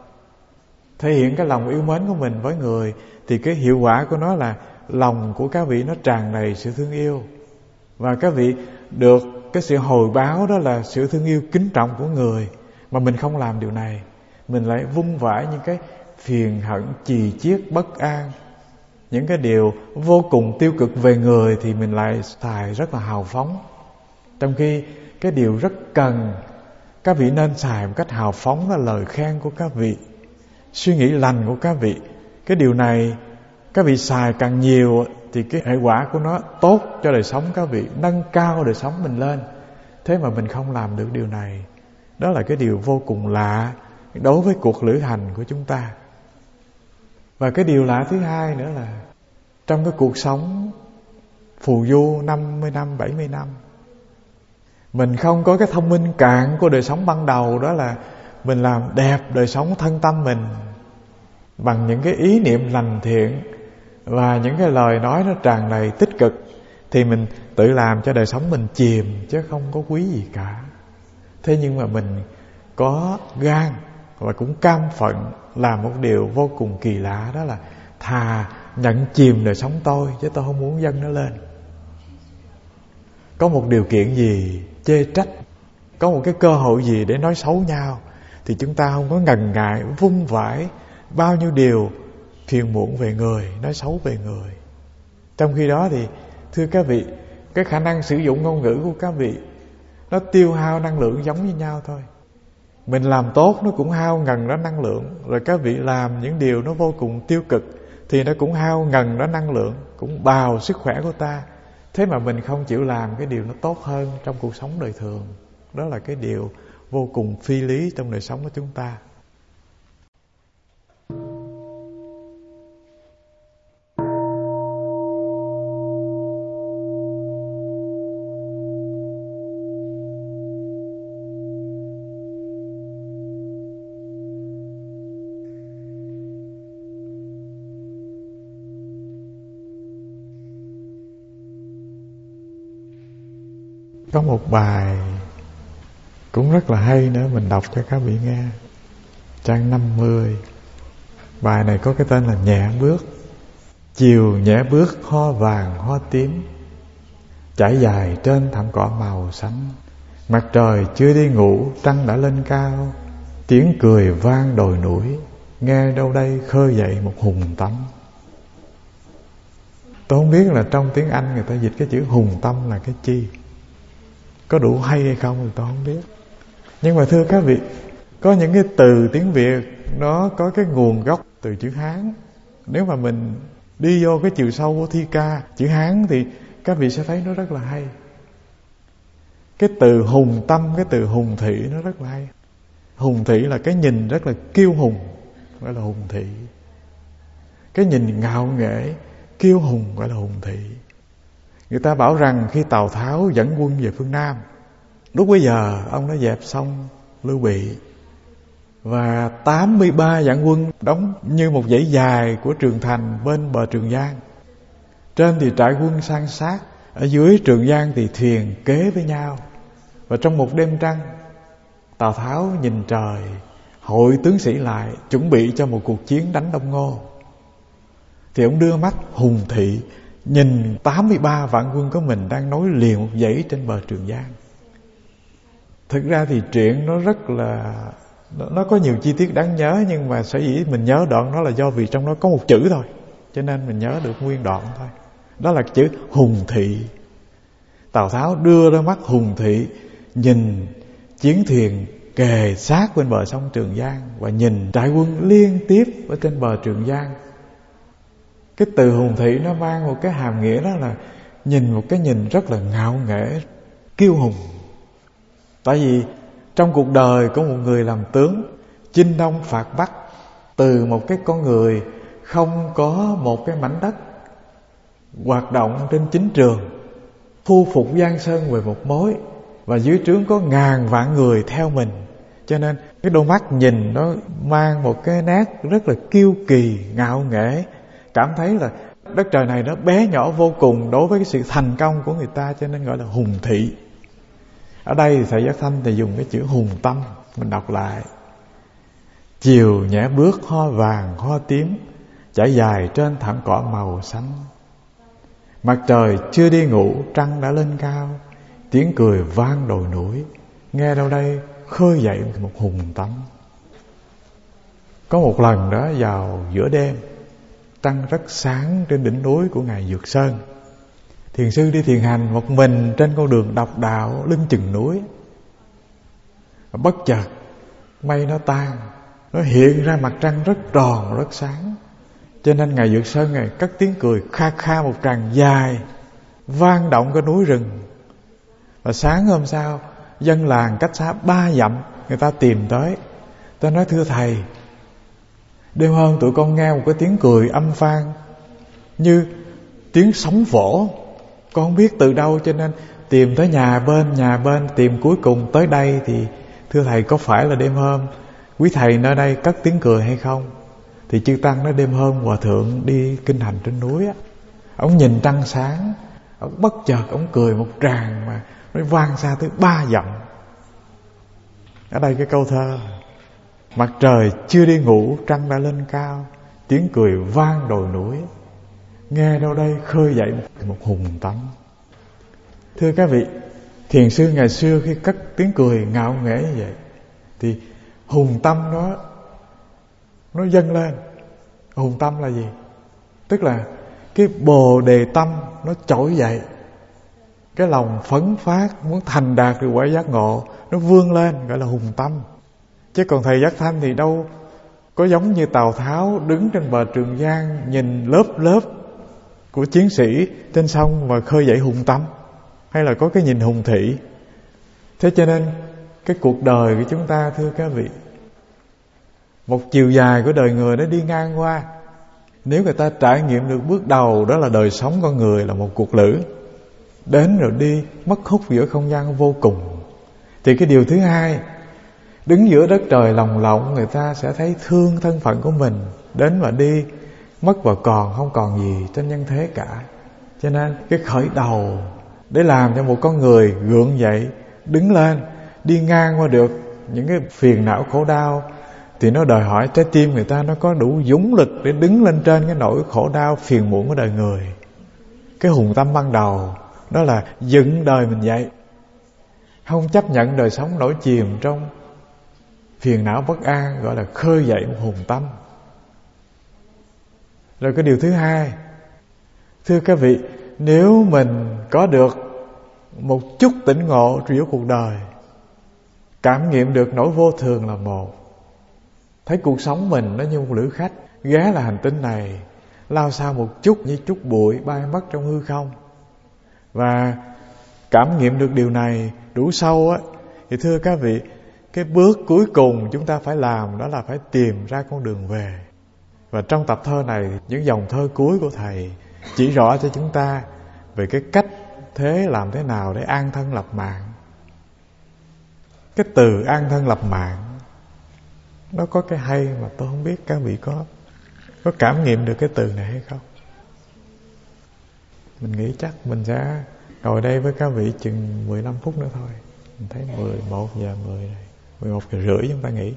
thể hiện cái lòng yêu mến của mình với người, thì cái hiệu quả của nó là lòng của các vị nó tràn đầy sự thương yêu. Và các vị được cái sự hồi báo đó là sự thương yêu kính trọng của người. Mà mình không làm điều này, mình lại vung vãi những cái phiền hận, chì chiết, bất an, những cái điều vô cùng tiêu cực về người, thì mình lại xài rất là hào phóng. Trong khi cái điều rất cần các vị nên xài một cách hào phóng là lời khen của các vị, suy nghĩ lành của các vị. Cái điều này các vị xài càng nhiều thì cái hệ quả của nó tốt cho đời sống các vị, nâng cao đời sống mình lên. Thế mà mình không làm được điều này, đó là cái điều vô cùng lạ đối với cuộc lữ hành của chúng ta. Và cái điều lạ thứ hai nữa là trong cái cuộc sống phù du năm mươi năm, bảy mươi năm, mình không có cái thông minh cạn của đời sống ban đầu, đó là mình làm đẹp đời sống thân tâm mình bằng những cái ý niệm lành thiện và những cái lời nói nó tràn đầy tích cực, thì mình tự làm cho đời sống mình chìm chứ không có quý gì cả. Thế nhưng mà mình có gan và cũng cam phận làm một điều vô cùng kỳ lạ, đó là thà nhận chìm đời sống tôi, chứ tôi không muốn dâng nó lên. Có một điều kiện gì chê trách, có một cái cơ hội gì để nói xấu nhau, thì chúng ta không có ngần ngại vung vãi bao nhiêu điều phiền muộn về người, nói xấu về người. Trong khi đó thì thưa các vị, cái khả năng sử dụng ngôn ngữ của các vị nó tiêu hao năng lượng giống như nhau thôi. Mình làm tốt nó cũng hao ngần đó năng lượng, rồi các vị làm những điều nó vô cùng tiêu cực thì nó cũng hao ngần đó năng lượng, cũng bào sức khỏe của ta. Thế mà mình không chịu làm cái điều nó tốt hơn trong cuộc sống đời thường. Đó là cái điều vô cùng phi lý trong đời sống của chúng ta. Có một bài cũng rất là hay nữa, mình đọc cho các vị nghe. Trang năm mươi. Bài này có cái tên là Nhẹ Bước. Chiều nhẹ bước hoa vàng hoa tím, trải dài trên thảm cỏ màu xanh. Mặt trời chưa đi ngủ, trăng đã lên cao. Tiếng cười vang đồi núi, nghe đâu đây khơi dậy một hùng tâm. Tôi không biết là trong tiếng Anh người ta dịch cái chữ hùng tâm là cái chi, có đủ hay hay không thì tôi không biết. Nhưng mà thưa các vị, có những cái từ tiếng Việt nó có cái nguồn gốc từ chữ Hán. Nếu mà mình đi vô cái chiều sâu của thi ca chữ Hán thì các vị sẽ thấy nó rất là hay. Cái từ hùng tâm, cái từ hùng thị nó rất là hay. Hùng thị là cái nhìn rất là kiêu hùng, gọi là hùng thị. Cái nhìn ngạo nghễ, kiêu hùng gọi là hùng thị. Người ta bảo rằng khi Tào Tháo dẫn quân về phương Nam, lúc bấy giờ ông đã dẹp xong Lưu Bị, và tám mươi ba vạn quân đóng như một dãy dài của Trường Thành bên bờ Trường Giang. Trên thì trại quân san sát, ở dưới Trường Giang thì thuyền kế với nhau. Và trong một đêm trăng, Tào Tháo nhìn trời, hội tướng sĩ lại, chuẩn bị cho một cuộc chiến đánh Đông Ngô. Thì ông đưa mắt hùng thị, nhìn tám mươi ba vạn quân của mình đang nối liền một dãy trên bờ Trường Giang. Thực ra thì chuyện nó rất là, nó có nhiều chi tiết đáng nhớ, nhưng mà sở dĩ mình nhớ đoạn đó là do vì trong đó có một chữ thôi, cho nên mình nhớ được nguyên đoạn thôi. Đó là chữ hùng thị. Tào Tháo đưa ra mắt hùng thị, nhìn chiến thuyền kề sát bên bờ sông Trường Giang, và nhìn trại quân liên tiếp ở trên bờ Trường Giang. Cái từ hùng thị nó mang một cái hàm nghĩa, đó là nhìn một cái nhìn rất là ngạo nghễ, kiêu hùng. Tại vì trong cuộc đời có một người làm tướng, chinh đông phạt bắc, từ một cái con người không có một cái mảnh đất, hoạt động trên chính trường, thu phục Giang Sơn về một mối, và dưới trướng có ngàn vạn người theo mình. Cho nên cái đôi mắt nhìn nó mang một cái nét rất là kiêu kỳ, ngạo nghễ, cảm thấy là đất trời này nó bé nhỏ vô cùng đối với cái sự thành công của người ta, cho nên gọi là hùng thị. Ở đây thì thầy Giác Thanh thì dùng cái chữ hùng tâm. Mình đọc lại: chiều nhẹ bước hoa vàng hoa tím, trải dài trên thảm cỏ màu xanh. Mặt trời chưa đi ngủ, trăng đã lên cao. Tiếng cười vang đồi núi, nghe đâu đây khơi dậy một hùng tâm. Có một lần đó vào giữa đêm, trăng rất sáng trên đỉnh núi của ngài Dược Sơn. Thiền sư đi thiền hành một mình trên con đường độc đạo lưng chừng núi. Bất chợt mây nó tan, nó hiện ra mặt trăng rất tròn rất sáng. Cho nên ngài Dược Sơn ngài cất tiếng cười kha kha một tràng dài, vang động cái núi rừng. Và sáng hôm sau, dân làng cách xa ba dặm người ta tìm tới. Tôi nói: thưa thầy, đêm hôm tụi con nghe một cái tiếng cười âm vang như tiếng sóng vỗ, con không biết từ đâu, cho nên tìm tới nhà bên, nhà bên tìm cuối cùng tới đây. Thì thưa thầy, có phải là đêm hôm quý thầy nơi đây cất tiếng cười hay không? Thì chư tăng nói: đêm hôm hòa thượng đi kinh hành trên núi á, ông nhìn trăng sáng, ông bất chợt ông cười một tràng mà nó vang xa tới ba dặm. Ở đây cái câu thơ: mặt trời chưa đi ngủ, trăng đã lên cao. Tiếng cười vang đồi núi, nghe đâu đây khơi dậy một hùng tâm. Thưa các vị, thiền sư ngày xưa khi cất tiếng cười ngạo nghễ như vậy, thì hùng tâm đó nó dâng lên. Hùng tâm là gì? Tức là cái bồ đề tâm nó trỗi dậy, cái lòng phấn phát muốn thành đạt được quả giác ngộ nó vươn lên, gọi là hùng tâm. Chứ còn thầy Giác Thanh thì đâu có giống như Tào Tháo đứng trên bờ Trường Giang nhìn lớp lớp của chiến sĩ trên sông và khơi dậy hùng tâm, hay là có cái nhìn hùng thị. Thế cho nên cái cuộc đời của chúng ta, thưa các vị, một chiều dài của đời người nó đi ngang qua. Nếu người ta trải nghiệm được bước đầu, đó là đời sống con người là một cuộc lữ, đến rồi đi, mất hút giữa không gian vô cùng, thì cái điều thứ hai, đứng giữa đất trời lồng lộng, người ta sẽ thấy thương thân phận của mình, đến và đi, mất và còn, không còn gì trên nhân thế cả. Cho nên cái khởi đầu để làm cho một con người gượng dậy, đứng lên, đi ngang qua được những cái phiền não khổ đau, thì nó đòi hỏi trái tim người ta nó có đủ dũng lực để đứng lên trên cái nỗi khổ đau phiền muộn của đời người. Cái hùng tâm ban đầu đó là dựng đời mình dậy, không chấp nhận đời sống nổi chìm trong phiền não bất an, gọi là khơi dậy một hùng tâm. Rồi cái điều thứ hai, thưa các vị, nếu mình có được một chút tỉnh ngộ giữa cuộc đời, cảm nghiệm được nỗi vô thường là một, thấy cuộc sống mình nó như một lữ khách ghé là hành tinh này, lao sao một chút như chút bụi bay mất trong hư không, và cảm nghiệm được điều này đủ sâu á, thì thưa các vị, cái bước cuối cùng chúng ta phải làm đó là phải tìm ra con đường về. Và trong tập thơ này, những dòng thơ cuối của Thầy chỉ rõ cho chúng ta về cái cách thế làm thế nào để an thân lập mạng. Cái từ an thân lập mạng nó có cái hay mà tôi không biết các vị có có cảm nghiệm được cái từ này hay không. Mình nghĩ chắc mình sẽ ngồi đây với các vị chừng mười lăm phút nữa thôi. Mình thấy mười một giờ mười này, mười một giờ rưỡi chúng ta nghỉ.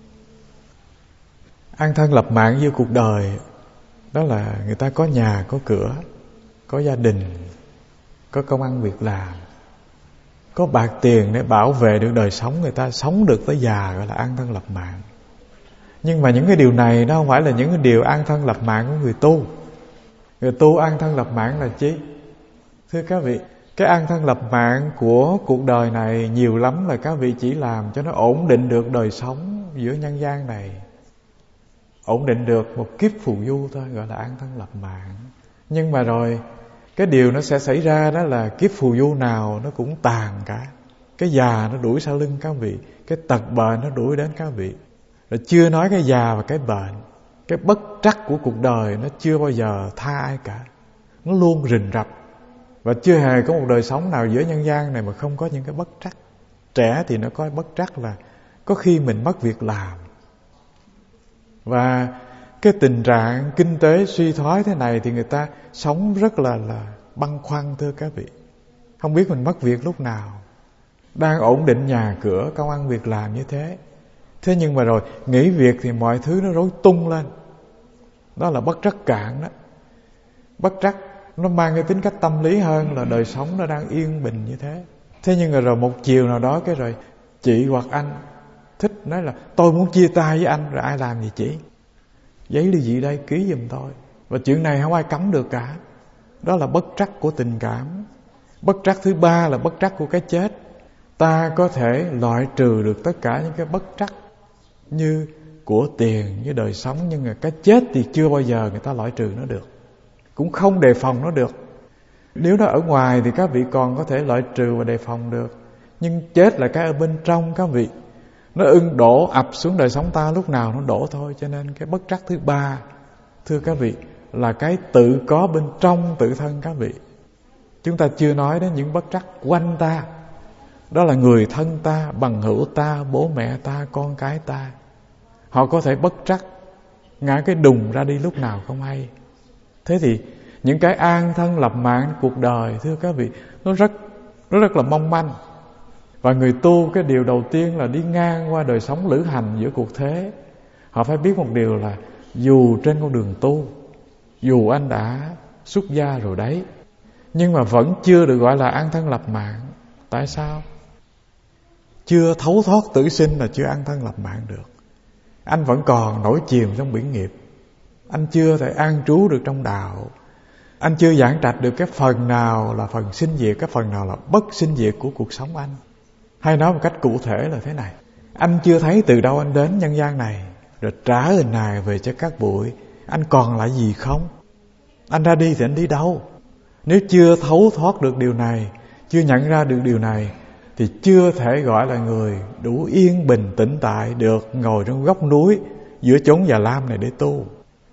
An thân lập mạng với cuộc đời đó là người ta có nhà, có cửa, có gia đình, có công ăn việc làm, có bạc tiền để bảo vệ được đời sống, người ta sống được tới già, gọi là an thân lập mạng. Nhưng mà những cái điều này nó không phải là những cái điều an thân lập mạng của người tu. Người tu an thân lập mạng là chi? Thưa các vị, cái an thân lập mạng của cuộc đời này nhiều lắm là các vị chỉ làm cho nó ổn định được đời sống giữa nhân gian này, ổn định được một kiếp phù du thôi, gọi là an thân lập mạng. Nhưng mà rồi cái điều nó sẽ xảy ra đó là kiếp phù du nào nó cũng tàn cả. Cái già nó đuổi sau lưng các vị, cái tật bệnh nó đuổi đến các vị. Rồi chưa nói cái già và cái bệnh, cái bất trắc của cuộc đời nó chưa bao giờ tha ai cả, nó luôn rình rập. Và chưa hề có một đời sống nào giữa nhân gian này mà không có những cái bất trắc. Trẻ thì nó có bất trắc là có khi mình mất việc làm, và cái tình trạng kinh tế suy thoái thế này thì người ta sống rất là là băn khoăn, thưa các vị. Không biết mình mất việc lúc nào. Đang ổn định nhà cửa, công ăn việc làm như thế. Thế nhưng mà rồi nghỉ việc thì mọi thứ nó rối tung lên. Đó là bất trắc cạn đó. Bất trắc nó mang cái tính cách tâm lý hơn là đời sống nó đang yên bình như thế. Thế nhưng mà rồi một chiều nào đó cái rồi chị hoặc anh thích nói là tôi muốn chia tay với anh, rồi ai làm gì chị? Giấy ly dị đây, ký giùm tôi. Và chuyện này không ai cấm được cả. Đó là bất trắc của tình cảm. Bất trắc thứ ba là bất trắc của cái chết. Ta có thể loại trừ được tất cả những cái bất trắc như của tiền, như đời sống, nhưng mà cái chết thì chưa bao giờ người ta loại trừ nó được, cũng không đề phòng nó được. Nếu nó ở ngoài thì các vị còn có thể loại trừ và đề phòng được, nhưng chết là cái ở bên trong các vị. Nó ưng đổ ập xuống đời sống ta, lúc nào nó đổ thôi. Cho nên cái bất trắc thứ ba, thưa các vị, là cái tự có bên trong tự thân các vị. Chúng ta chưa nói đến những bất trắc quanh ta. Đó là người thân ta, bằng hữu ta, bố mẹ ta, con cái ta. Họ có thể bất trắc, ngã cái đùng ra đi lúc nào không hay. Thế thì những cái an thân lập mạng cuộc đời, thưa các vị, nó rất, nó rất là mong manh. Và người tu cái điều đầu tiên là đi ngang qua đời sống lữ hành giữa cuộc thế. Họ phải biết một điều là dù trên con đường tu, dù anh đã xuất gia rồi đấy, nhưng mà vẫn chưa được gọi là an thân lập mạng. Tại sao? Chưa thấu thoát tử sinh là chưa an thân lập mạng được. Anh vẫn còn nổi chìm trong biển nghiệp. Anh chưa thể an trú được trong đạo. Anh chưa giảng trạch được cái phần nào là phần sinh diệt, cái phần nào là bất sinh diệt của cuộc sống anh. Hay nói một cách cụ thể là thế này: anh chưa thấy từ đâu anh đến nhân gian này, rồi trả hình hài về cho các bụi, anh còn lại gì không? Anh ra đi thì anh đi đâu? Nếu chưa thấu thoát được điều này, chưa nhận ra được điều này, thì chưa thể gọi là người đủ yên bình tĩnh tại được ngồi trong góc núi giữa chốn già lam này để tu.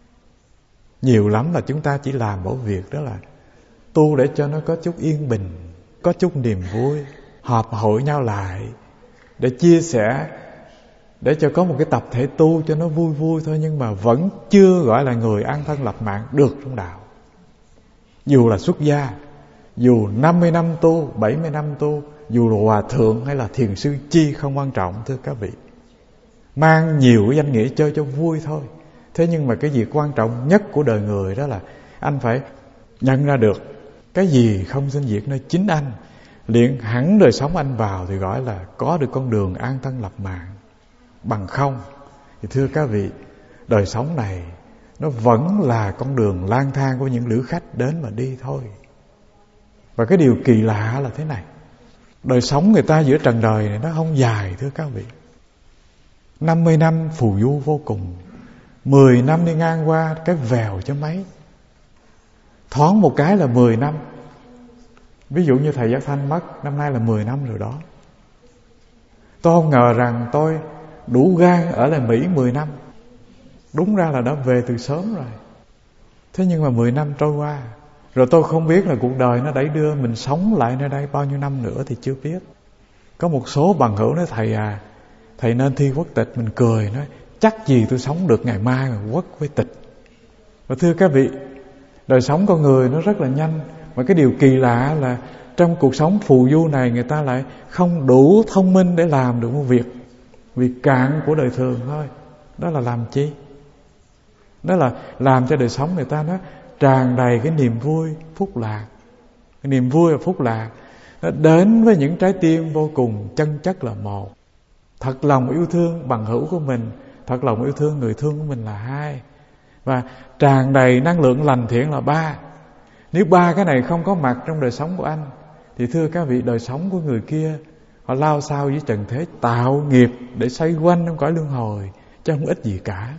Nhiều lắm là chúng ta chỉ làm một việc, đó là tu để cho nó có chút yên bình, có chút niềm vui, họp hội nhau lại để chia sẻ, để cho có một cái tập thể tu cho nó vui vui thôi. Nhưng mà vẫn chưa gọi là người an thân lập mạng được trong đạo. Dù là xuất gia, Dù năm mươi năm tu, bảy mươi năm tu, dù là hòa thượng hay là thiền sư chi không quan trọng, thưa các vị. Mang nhiều cái danh nghĩa chơi cho vui thôi. Thế nhưng mà cái việc quan trọng nhất của đời người đó là anh phải nhận ra được cái gì không sinh diệt nơi chính anh. Luyện hẳn đời sống anh vào thì gọi là có được con đường an thân lập mạng. Bằng không thì thưa các vị, đời sống này nó vẫn là con đường lang thang của những lữ khách đến mà đi thôi. Và cái điều kỳ lạ là thế này, đời sống người ta giữa trần đời này nó không dài, thưa các vị. Năm mươi năm phù du vô cùng, mười năm đi ngang qua cái vèo cho mấy. Thoáng một cái là mười năm. Ví dụ như thầy Giác Thanh mất năm nay là mười năm rồi đó. Tôi không ngờ rằng tôi đủ gan ở lại Mỹ mười năm. Đúng ra là đã về từ sớm rồi. Thế nhưng mà mười năm trôi qua, rồi tôi không biết là cuộc đời nó đẩy đưa mình sống lại nơi đây bao nhiêu năm nữa thì chưa biết. Có một số bằng hữu nói thầy à, thầy nên thi quốc tịch. Mình cười nói chắc gì tôi sống được ngày mai mà quốc với tịch. Và thưa các vị, đời sống con người nó rất là nhanh. Mà cái điều kỳ lạ là trong cuộc sống phù du này, người ta lại không đủ thông minh để làm được một việc. Việc cạn của đời thường thôi. Đó là làm chi? Đó là làm cho đời sống người ta nó tràn đầy cái niềm vui, phúc lạc. Cái niềm vui và phúc lạc nó đến với những trái tim vô cùng chân chất là một. Thật lòng yêu thương bằng hữu của mình, thật lòng yêu thương người thương của mình là hai, và tràn đầy năng lượng lành thiện là ba. Nếu ba cái này không có mặt trong đời sống của anh thì thưa các vị, đời sống của người kia họ lao sao với trần thế, tạo nghiệp để xoay quanh trong cõi luân hồi, chứ không ít gì cả.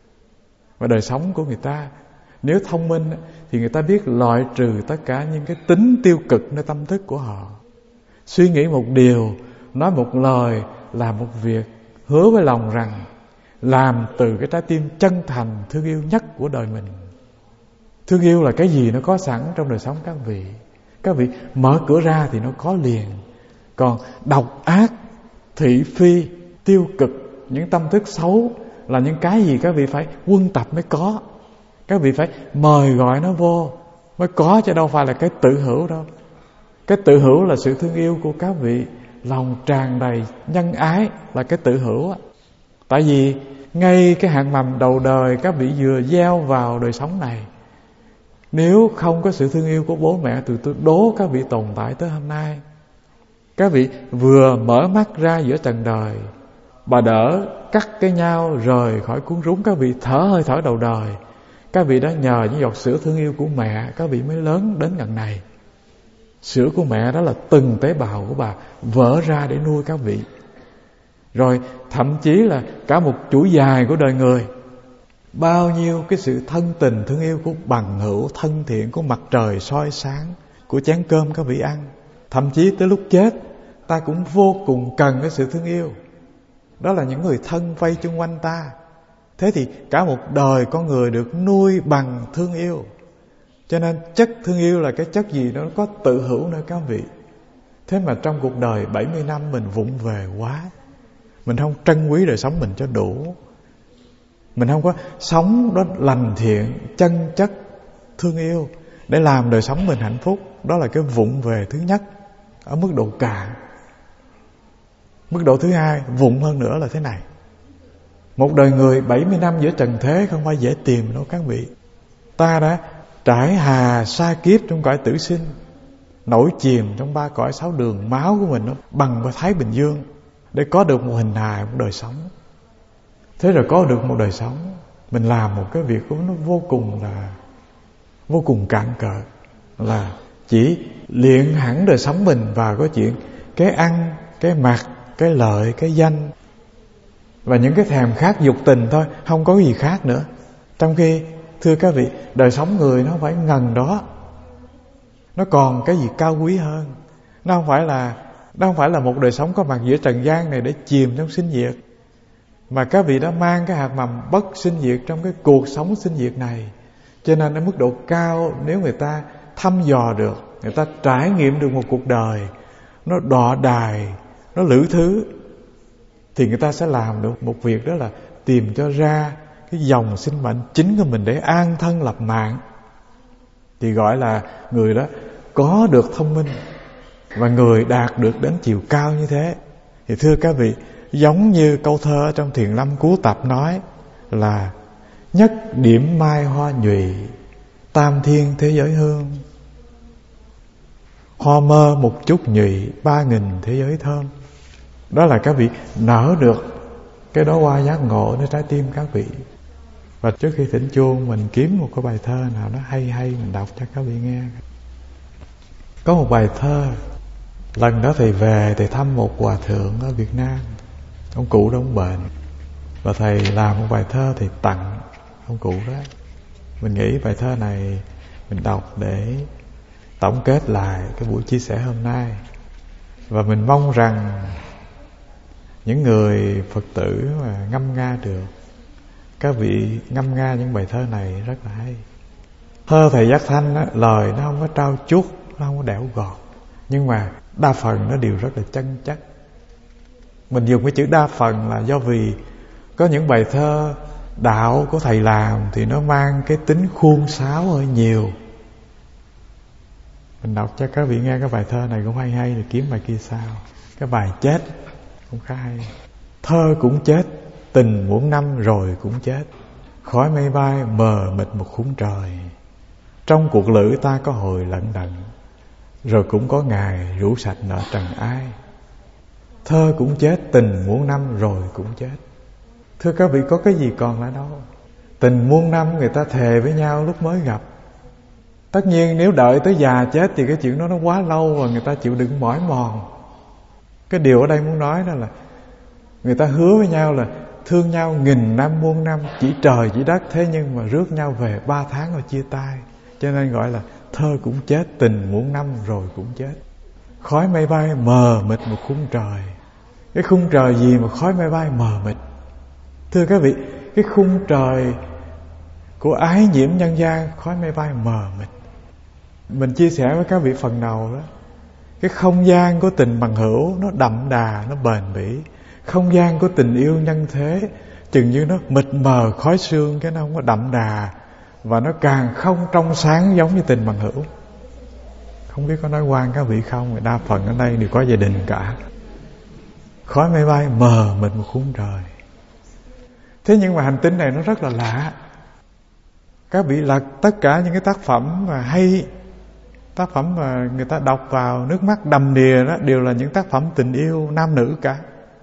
Và đời sống của người ta nếu thông minh thì người ta biết loại trừ tất cả những cái tính tiêu cực nơi tâm thức của họ. Suy nghĩ một điều, nói một lời, làm một việc, hứa với lòng rằng làm từ cái trái tim chân thành thương yêu nhất của đời mình. Thương yêu là cái gì nó có sẵn trong đời sống các vị. Các vị mở cửa ra thì nó có liền. Còn độc ác, thị phi, tiêu cực, những tâm thức xấu là những cái gì các vị phải quân tập mới có. Các vị phải mời gọi nó vô mới có, chứ đâu phải là cái tự hữu đâu. Cái tự hữu là sự thương yêu của các vị, lòng tràn đầy nhân ái là cái tự hữu. Tại vì ngay cái hạt mầm đầu đời các vị vừa gieo vào đời sống này, nếu không có sự thương yêu của bố mẹ thì tôi đố các vị tồn tại tới hôm nay. Các vị vừa mở mắt ra giữa trần đời, bà đỡ cắt cái nhau rời khỏi cuốn rúng, các vị thở hơi thở đầu đời. Các vị đã nhờ những giọt sữa thương yêu của mẹ, các vị mới lớn đến gần này. Sữa của mẹ đó là từng tế bào của bà vỡ ra để nuôi các vị. Rồi thậm chí là cả một chuỗi dài của đời người, bao nhiêu cái sự thân tình thương yêu của bằng hữu thân thiện, của mặt trời soi sáng, của chén cơm các vị ăn. Thậm chí tới lúc chết ta cũng vô cùng cần cái sự thương yêu. Đó là những người thân vây chung quanh ta. Thế thì cả một đời con người được nuôi bằng thương yêu. Cho nên chất thương yêu là cái chất gì đó nó có tự hữu nơi các vị. Thế mà trong cuộc đời bảy mươi năm mình vụng về quá. Mình không trân quý đời sống mình cho đủ. Mình không có sống đó lành thiện, chân chất, thương yêu để làm đời sống mình hạnh phúc. Đó là cái vụng về thứ nhất ở mức độ cạn. Mức độ thứ hai, vụng hơn nữa là thế này. Một đời người bảy mươi năm giữa trần thế không phải dễ tìm đâu các vị. Ta đã trải hà sa kiếp trong cõi tử sinh, nổi chìm trong ba cõi sáu đường, máu của mình nó bằng với Thái Bình Dương để có được một hình hài, một đời sống. Thế rồi có được một đời sống, mình làm một cái việc của nó vô cùng là vô cùng cạn cợt, là chỉ luyện hẳn đời sống mình vào cái chuyện cái ăn, cái mặc, cái lợi, cái danh và những cái thèm khát dục tình thôi, không có gì khác nữa. Trong khi thưa các vị, đời sống người nó phải ngần đó, nó còn cái gì cao quý hơn. Nó không phải là nó không phải là một đời sống có mặt giữa trần gian này để chìm trong sinh diệt, mà các vị đã mang cái hạt mầm bất sinh diệt trong cái cuộc sống sinh diệt này. Cho nên ở mức độ cao, nếu người ta thăm dò được, người ta trải nghiệm được một cuộc đời nó đọa đài, nó lữ thứ, thì người ta sẽ làm được một việc, đó là tìm cho ra cái dòng sinh mệnh chính của mình để an thân lập mạng. Thì gọi là người đó có được thông minh và người đạt được đến chiều cao như thế, thì thưa các vị, giống như câu thơ trong Thiền Lâm Cứu Tập nói là nhất điểm mai hoa nhụy, tam thiên thế giới hương. Hoa mơ một chút nhụy, ba nghìn thế giới thơm. Đó là các vị nở được cái đó hoa giác ngộ nơi trái tim các vị. Và trước khi thỉnh chuông, mình kiếm một cái bài thơ nào nó hay hay mình đọc cho các vị nghe. Có một bài thơ, lần đó thầy về, thầy thăm một hòa thượng ở Việt Nam. Ông cụ đó ông bệnh, và thầy làm một bài thơ thầy tặng ông cụ đó. Mình nghĩ bài thơ này mình đọc để tổng kết lại cái buổi chia sẻ hôm nay. Và mình mong rằng những người Phật tử mà ngâm nga được, các vị ngâm nga những bài thơ này rất là hay. Thơ thầy Giác Thanh á, lời nó không có trao chuốt, nó không có đẽo gọt, nhưng mà đa phần nó đều rất là chân chất. Mình dùng cái chữ đa phần là do vì có những bài thơ đạo của thầy làm thì nó mang cái tính khuôn sáo hơi nhiều. Mình đọc cho các vị nghe cái bài thơ này cũng hay hay, thì kiếm bài kia sao. Cái bài chết cũng khá hay. Thơ cũng chết, tình muôn năm rồi cũng chết. Khói mây bay mờ mịt một khung trời. Trong cuộc lữ ta có hồi lận đận, rồi cũng có ngày rũ sạch nợ trần ai. Thơ cũng chết, tình muôn năm rồi cũng chết. Thưa các vị, có cái gì còn lại đâu. Tình muôn năm người ta thề với nhau lúc mới gặp. Tất nhiên nếu đợi tới già chết thì cái chuyện đó nó quá lâu và người ta chịu đựng mỏi mòn. Cái điều ở đây muốn nói đó là người ta hứa với nhau là thương nhau nghìn năm muôn năm, chỉ trời chỉ đất, thế nhưng mà rước nhau về ba tháng rồi chia tay. Cho nên gọi là thơ cũng chết, tình muôn năm rồi cũng chết. Khói mây bay mờ mịt một khung trời. Cái khung trời gì mà khói mây bay mờ mịt? Thưa các vị, cái khung trời của ái nhiễm nhân gian, khói mây bay mờ mịt. Mình chia sẻ với các vị phần đầu đó, cái không gian của tình bằng hữu nó đậm đà, nó bền bỉ. Không gian của tình yêu nhân thế chừng như nó mịt mờ khói sương, cái nó không có đậm đà, và nó càng không trong sáng giống như tình bằng hữu. Không biết có nói quan các vị không, đa phần ở đây đều có gia đình cả. Khói mây bay mờ mịt một khung trời. Thế nhưng mà hành tinh này nó rất là lạ. Các vị lật tất cả những cái tác phẩm mà hay, tác phẩm mà người ta đọc vào nước mắt đầm đìa đó, đều là những tác phẩm tình yêu nam nữ cả.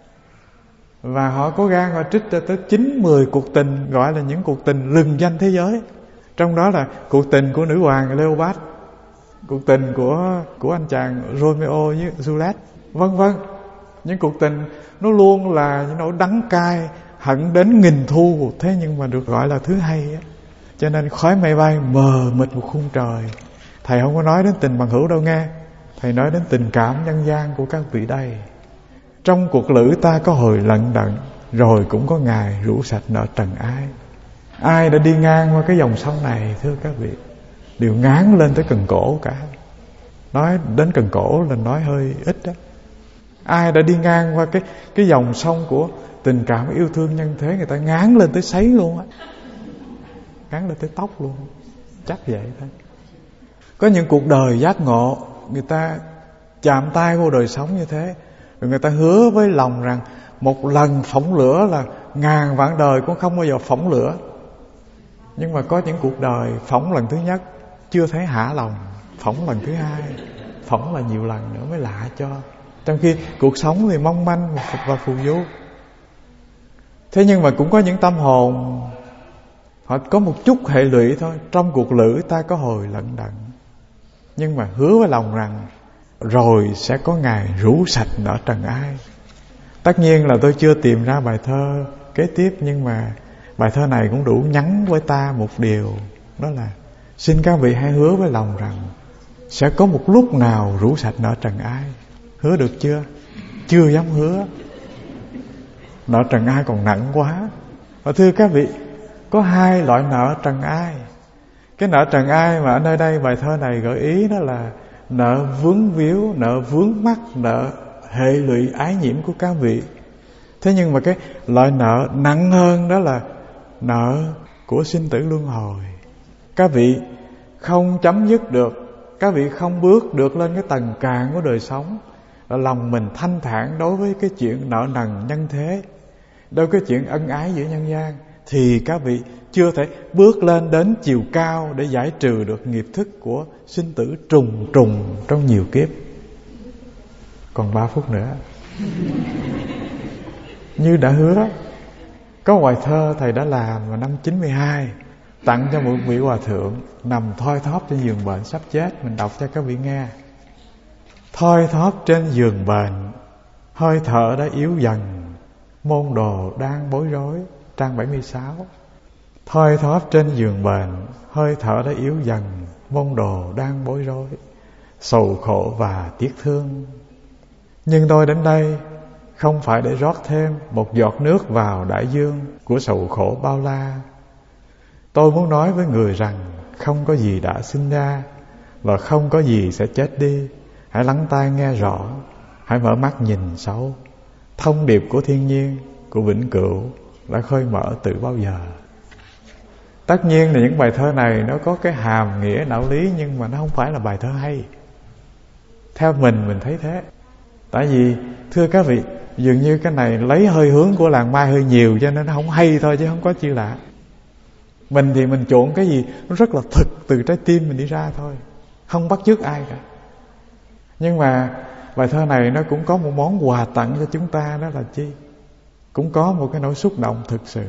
Và họ có gan họ trích ra tới chín mười cuộc tình, gọi là những cuộc tình lừng danh thế giới. Trong đó là cuộc tình của nữ hoàng Leopard, cuộc tình của của anh chàng Romeo với Juliet, vân vân. Những cuộc tình nó luôn là những nỗi đắng cay, hận đến nghìn thu, thế nhưng mà được gọi là thứ hay á. Cho nên khói mây bay mờ mịt một khung trời. Thầy không có nói đến tình bằng hữu đâu nghe, thầy nói đến tình cảm nhân gian của các vị đây. Trong cuộc lữ ta có hồi lận đận, rồi cũng có ngày rũ sạch nợ trần ai. Ai đã đi ngang qua cái dòng sông này, thưa các vị, đều ngán lên tới cần cổ cả. Nói đến cần cổ là nói hơi ít đó. Ai đã đi ngang qua cái cái dòng sông của tình cảm yêu thương nhân thế, người ta ngán lên tới sấy luôn á, ngán lên tới tóc luôn, chắc vậy thôi. Có những cuộc đời giác ngộ, người ta chạm tay vô đời sống như thế, rồi người ta hứa với lòng rằng một lần phỏng lửa là ngàn vạn đời cũng không bao giờ phỏng lửa. Nhưng mà có những cuộc đời phỏng lần thứ nhất chưa thấy hả lòng, phỏng lần thứ hai, phỏng là nhiều lần nữa mới lạ cho. Trong khi cuộc sống thì mong manh và phù du. Thế nhưng mà cũng có những tâm hồn họ có một chút hệ lụy thôi. Trong cuộc lữ ta có hồi lận đận, nhưng mà hứa với lòng rằng rồi sẽ có ngày rũ sạch nợ trần ai. Tất nhiên là tôi chưa tìm ra bài thơ kế tiếp, nhưng mà bài thơ này cũng đủ nhắn với ta một điều, đó là xin các vị hãy hứa với lòng rằng sẽ có một lúc nào rũ sạch nợ trần ai. Hứa được chưa? Chưa dám hứa, nợ trần ai còn nặng quá. Và thưa các vị, có hai loại nợ trần ai. Cái nợ trần ai mà ở nơi đây bài thơ này gợi ý đó là nợ vướng víu, nợ vướng mắc, nợ hệ lụy ái nhiễm của các vị. Thế nhưng mà cái loại nợ nặng hơn đó là nợ của sinh tử luân hồi. Các vị không chấm dứt được các vị không bước được lên cái tầng cạn của đời sống, lòng mình thanh thản đối với cái chuyện nợ nần nhân thế, đối với cái chuyện ân ái giữa nhân gian, thì các vị chưa thể bước lên đến chiều cao để giải trừ được nghiệp thức của sinh tử trùng trùng trong nhiều kiếp. Còn ba phút nữa. Như đã hứa, có bài thơ thầy đã làm vào năm chín mươi hai, tặng cho một vị hòa thượng nằm thoi thóp trên giường bệnh sắp chết. Mình đọc cho các vị nghe. Thoi thóp trên giường bệnh, hơi thở đã yếu dần, môn đồ đang bối rối. Trang bảy mươi sáu. Thoi thóp trên giường bệnh, hơi thở đã yếu dần, môn đồ đang bối rối, sầu khổ và tiếc thương. Nhưng tôi đến đây không phải để rót thêm một giọt nước vào đại dương của sầu khổ bao la. Tôi muốn nói với người rằng không có gì đã sinh ra và không có gì sẽ chết đi. Hãy lắng tai nghe rõ, hãy mở mắt nhìn sâu. Thông điệp của thiên nhiên, của vĩnh cửu đã khơi mở từ bao giờ. Tất nhiên là những bài thơ này nó có cái hàm nghĩa đạo lý, nhưng mà nó không phải là bài thơ hay. Theo mình, mình thấy thế. Tại vì thưa các vị, dường như cái này lấy hơi hướng của làng Mai hơi nhiều, cho nên nó không hay thôi chứ không có chi lạ. Mình thì mình chuộng cái gì nó rất là thực từ trái tim mình đi ra thôi, không bắt chước ai cả. Nhưng mà bài thơ này nó cũng có một món quà tặng cho chúng ta, đó là chi? Cũng có một cái nỗi xúc động thực sự.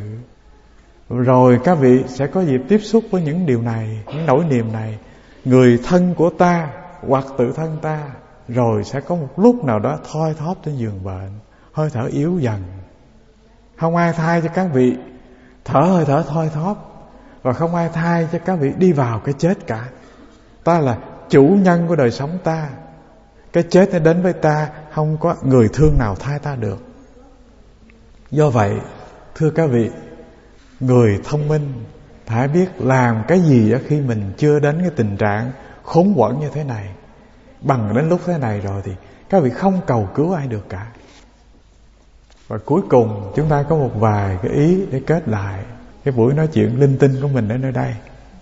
Rồi các vị sẽ có dịp tiếp xúc với những điều này, những nỗi niềm này. Người thân của ta hoặc tự thân ta, rồi sẽ có một lúc nào đó thoi thóp trên giường bệnh, hơi thở yếu dần. Không ai thay cho các vị thở hơi thở thoi thóp, và không ai thay cho các vị đi vào cái chết cả. Ta là chủ nhân của đời sống ta. Cái chết nó đến với ta, không có người thương nào thay ta được. Do vậy, thưa các vị, người thông minh phải biết làm cái gì đó khi mình chưa đến cái tình trạng khốn quẫn như thế này. Bằng đến lúc thế này rồi thì các vị không cầu cứu ai được cả. Và cuối cùng chúng ta có một vài cái ý để kết lại cái buổi nói chuyện linh tinh của mình ở nơi đây.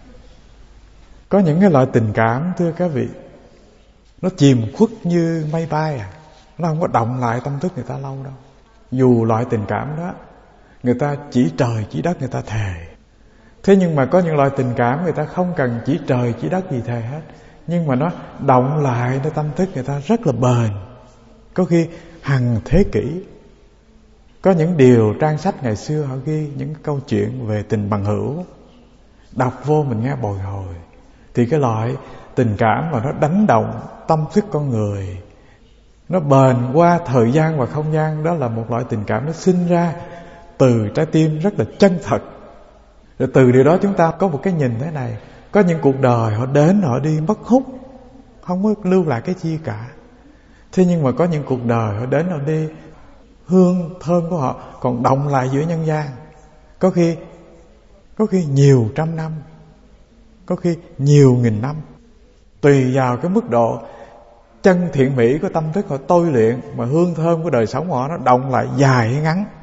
Có những cái loại tình cảm, thưa các vị, nó chìm khuất như mây bay à. Nó không có động lại tâm thức người ta lâu đâu. Dù loại tình cảm đó người ta chỉ trời chỉ đất người ta thề. Thế nhưng mà có những loại tình cảm người ta không cần chỉ trời chỉ đất gì thề hết, nhưng mà nó động lạiในtâm thức người ta rất là bền, có khi hàng thế kỷ. Có những điều trang sách ngày xưa họ ghi những câu chuyện về tình bằng hữu, đọc vô mình nghe bồi hồi. Thì cái loại tình cảm mà nó đánh động tâm thức con người, nó bền qua thời gian và không gian, đó là một loại tình cảm nó sinh ra từ trái tim rất là chân thật. Rồi từ điều đó chúng ta có một cái nhìn thế này: có những cuộc đời họ đến họ đi mất hút, không có lưu lại cái chi cả. Thế nhưng mà có những cuộc đời họ đến họ đi, hương thơm của họ còn động lại giữa nhân gian. Có khi Có khi nhiều trăm năm, có khi nhiều nghìn năm, tùy vào cái mức độ chân thiện mỹ của tâm thức họ tôi luyện, mà hương thơm của đời sống họ nó động lại dài hay ngắn.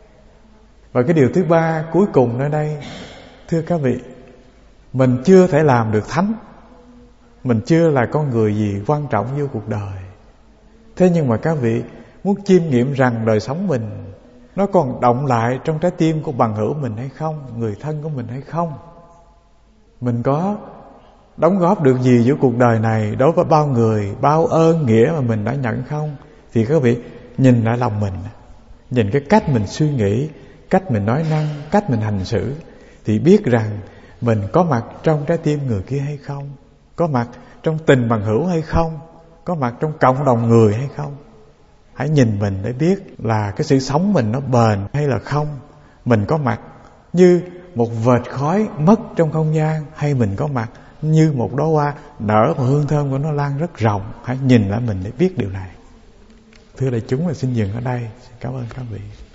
Và cái điều thứ ba cuối cùng nơi đây, thưa các vị, mình chưa thể làm được thánh, mình chưa là con người gì quan trọng vô cuộc đời. Thế nhưng mà các vị muốn chiêm nghiệm rằng đời sống mình nó còn động lại trong trái tim của bằng hữu mình hay không, người thân của mình hay không, mình có đóng góp được gì giữa cuộc đời này đối với bao người, bao ơn nghĩa mà mình đã nhận không. Thì các vị nhìn lại lòng mình, nhìn cái cách mình suy nghĩ, cách mình nói năng, cách mình hành xử, thì biết rằng mình có mặt trong trái tim người kia hay không, có mặt trong tình bằng hữu hay không, có mặt trong cộng đồng người hay không. Hãy nhìn mình để biết là cái sự sống mình nó bền hay là không. Mình có mặt như một vệt khói mất trong không gian, hay mình có mặt như một đóa hoa nở và hương thơm của nó lan rất rộng. Hãy nhìn lại mình để biết điều này. Thưa đại chúng, là xin dừng ở đây. Xin cảm ơn các vị.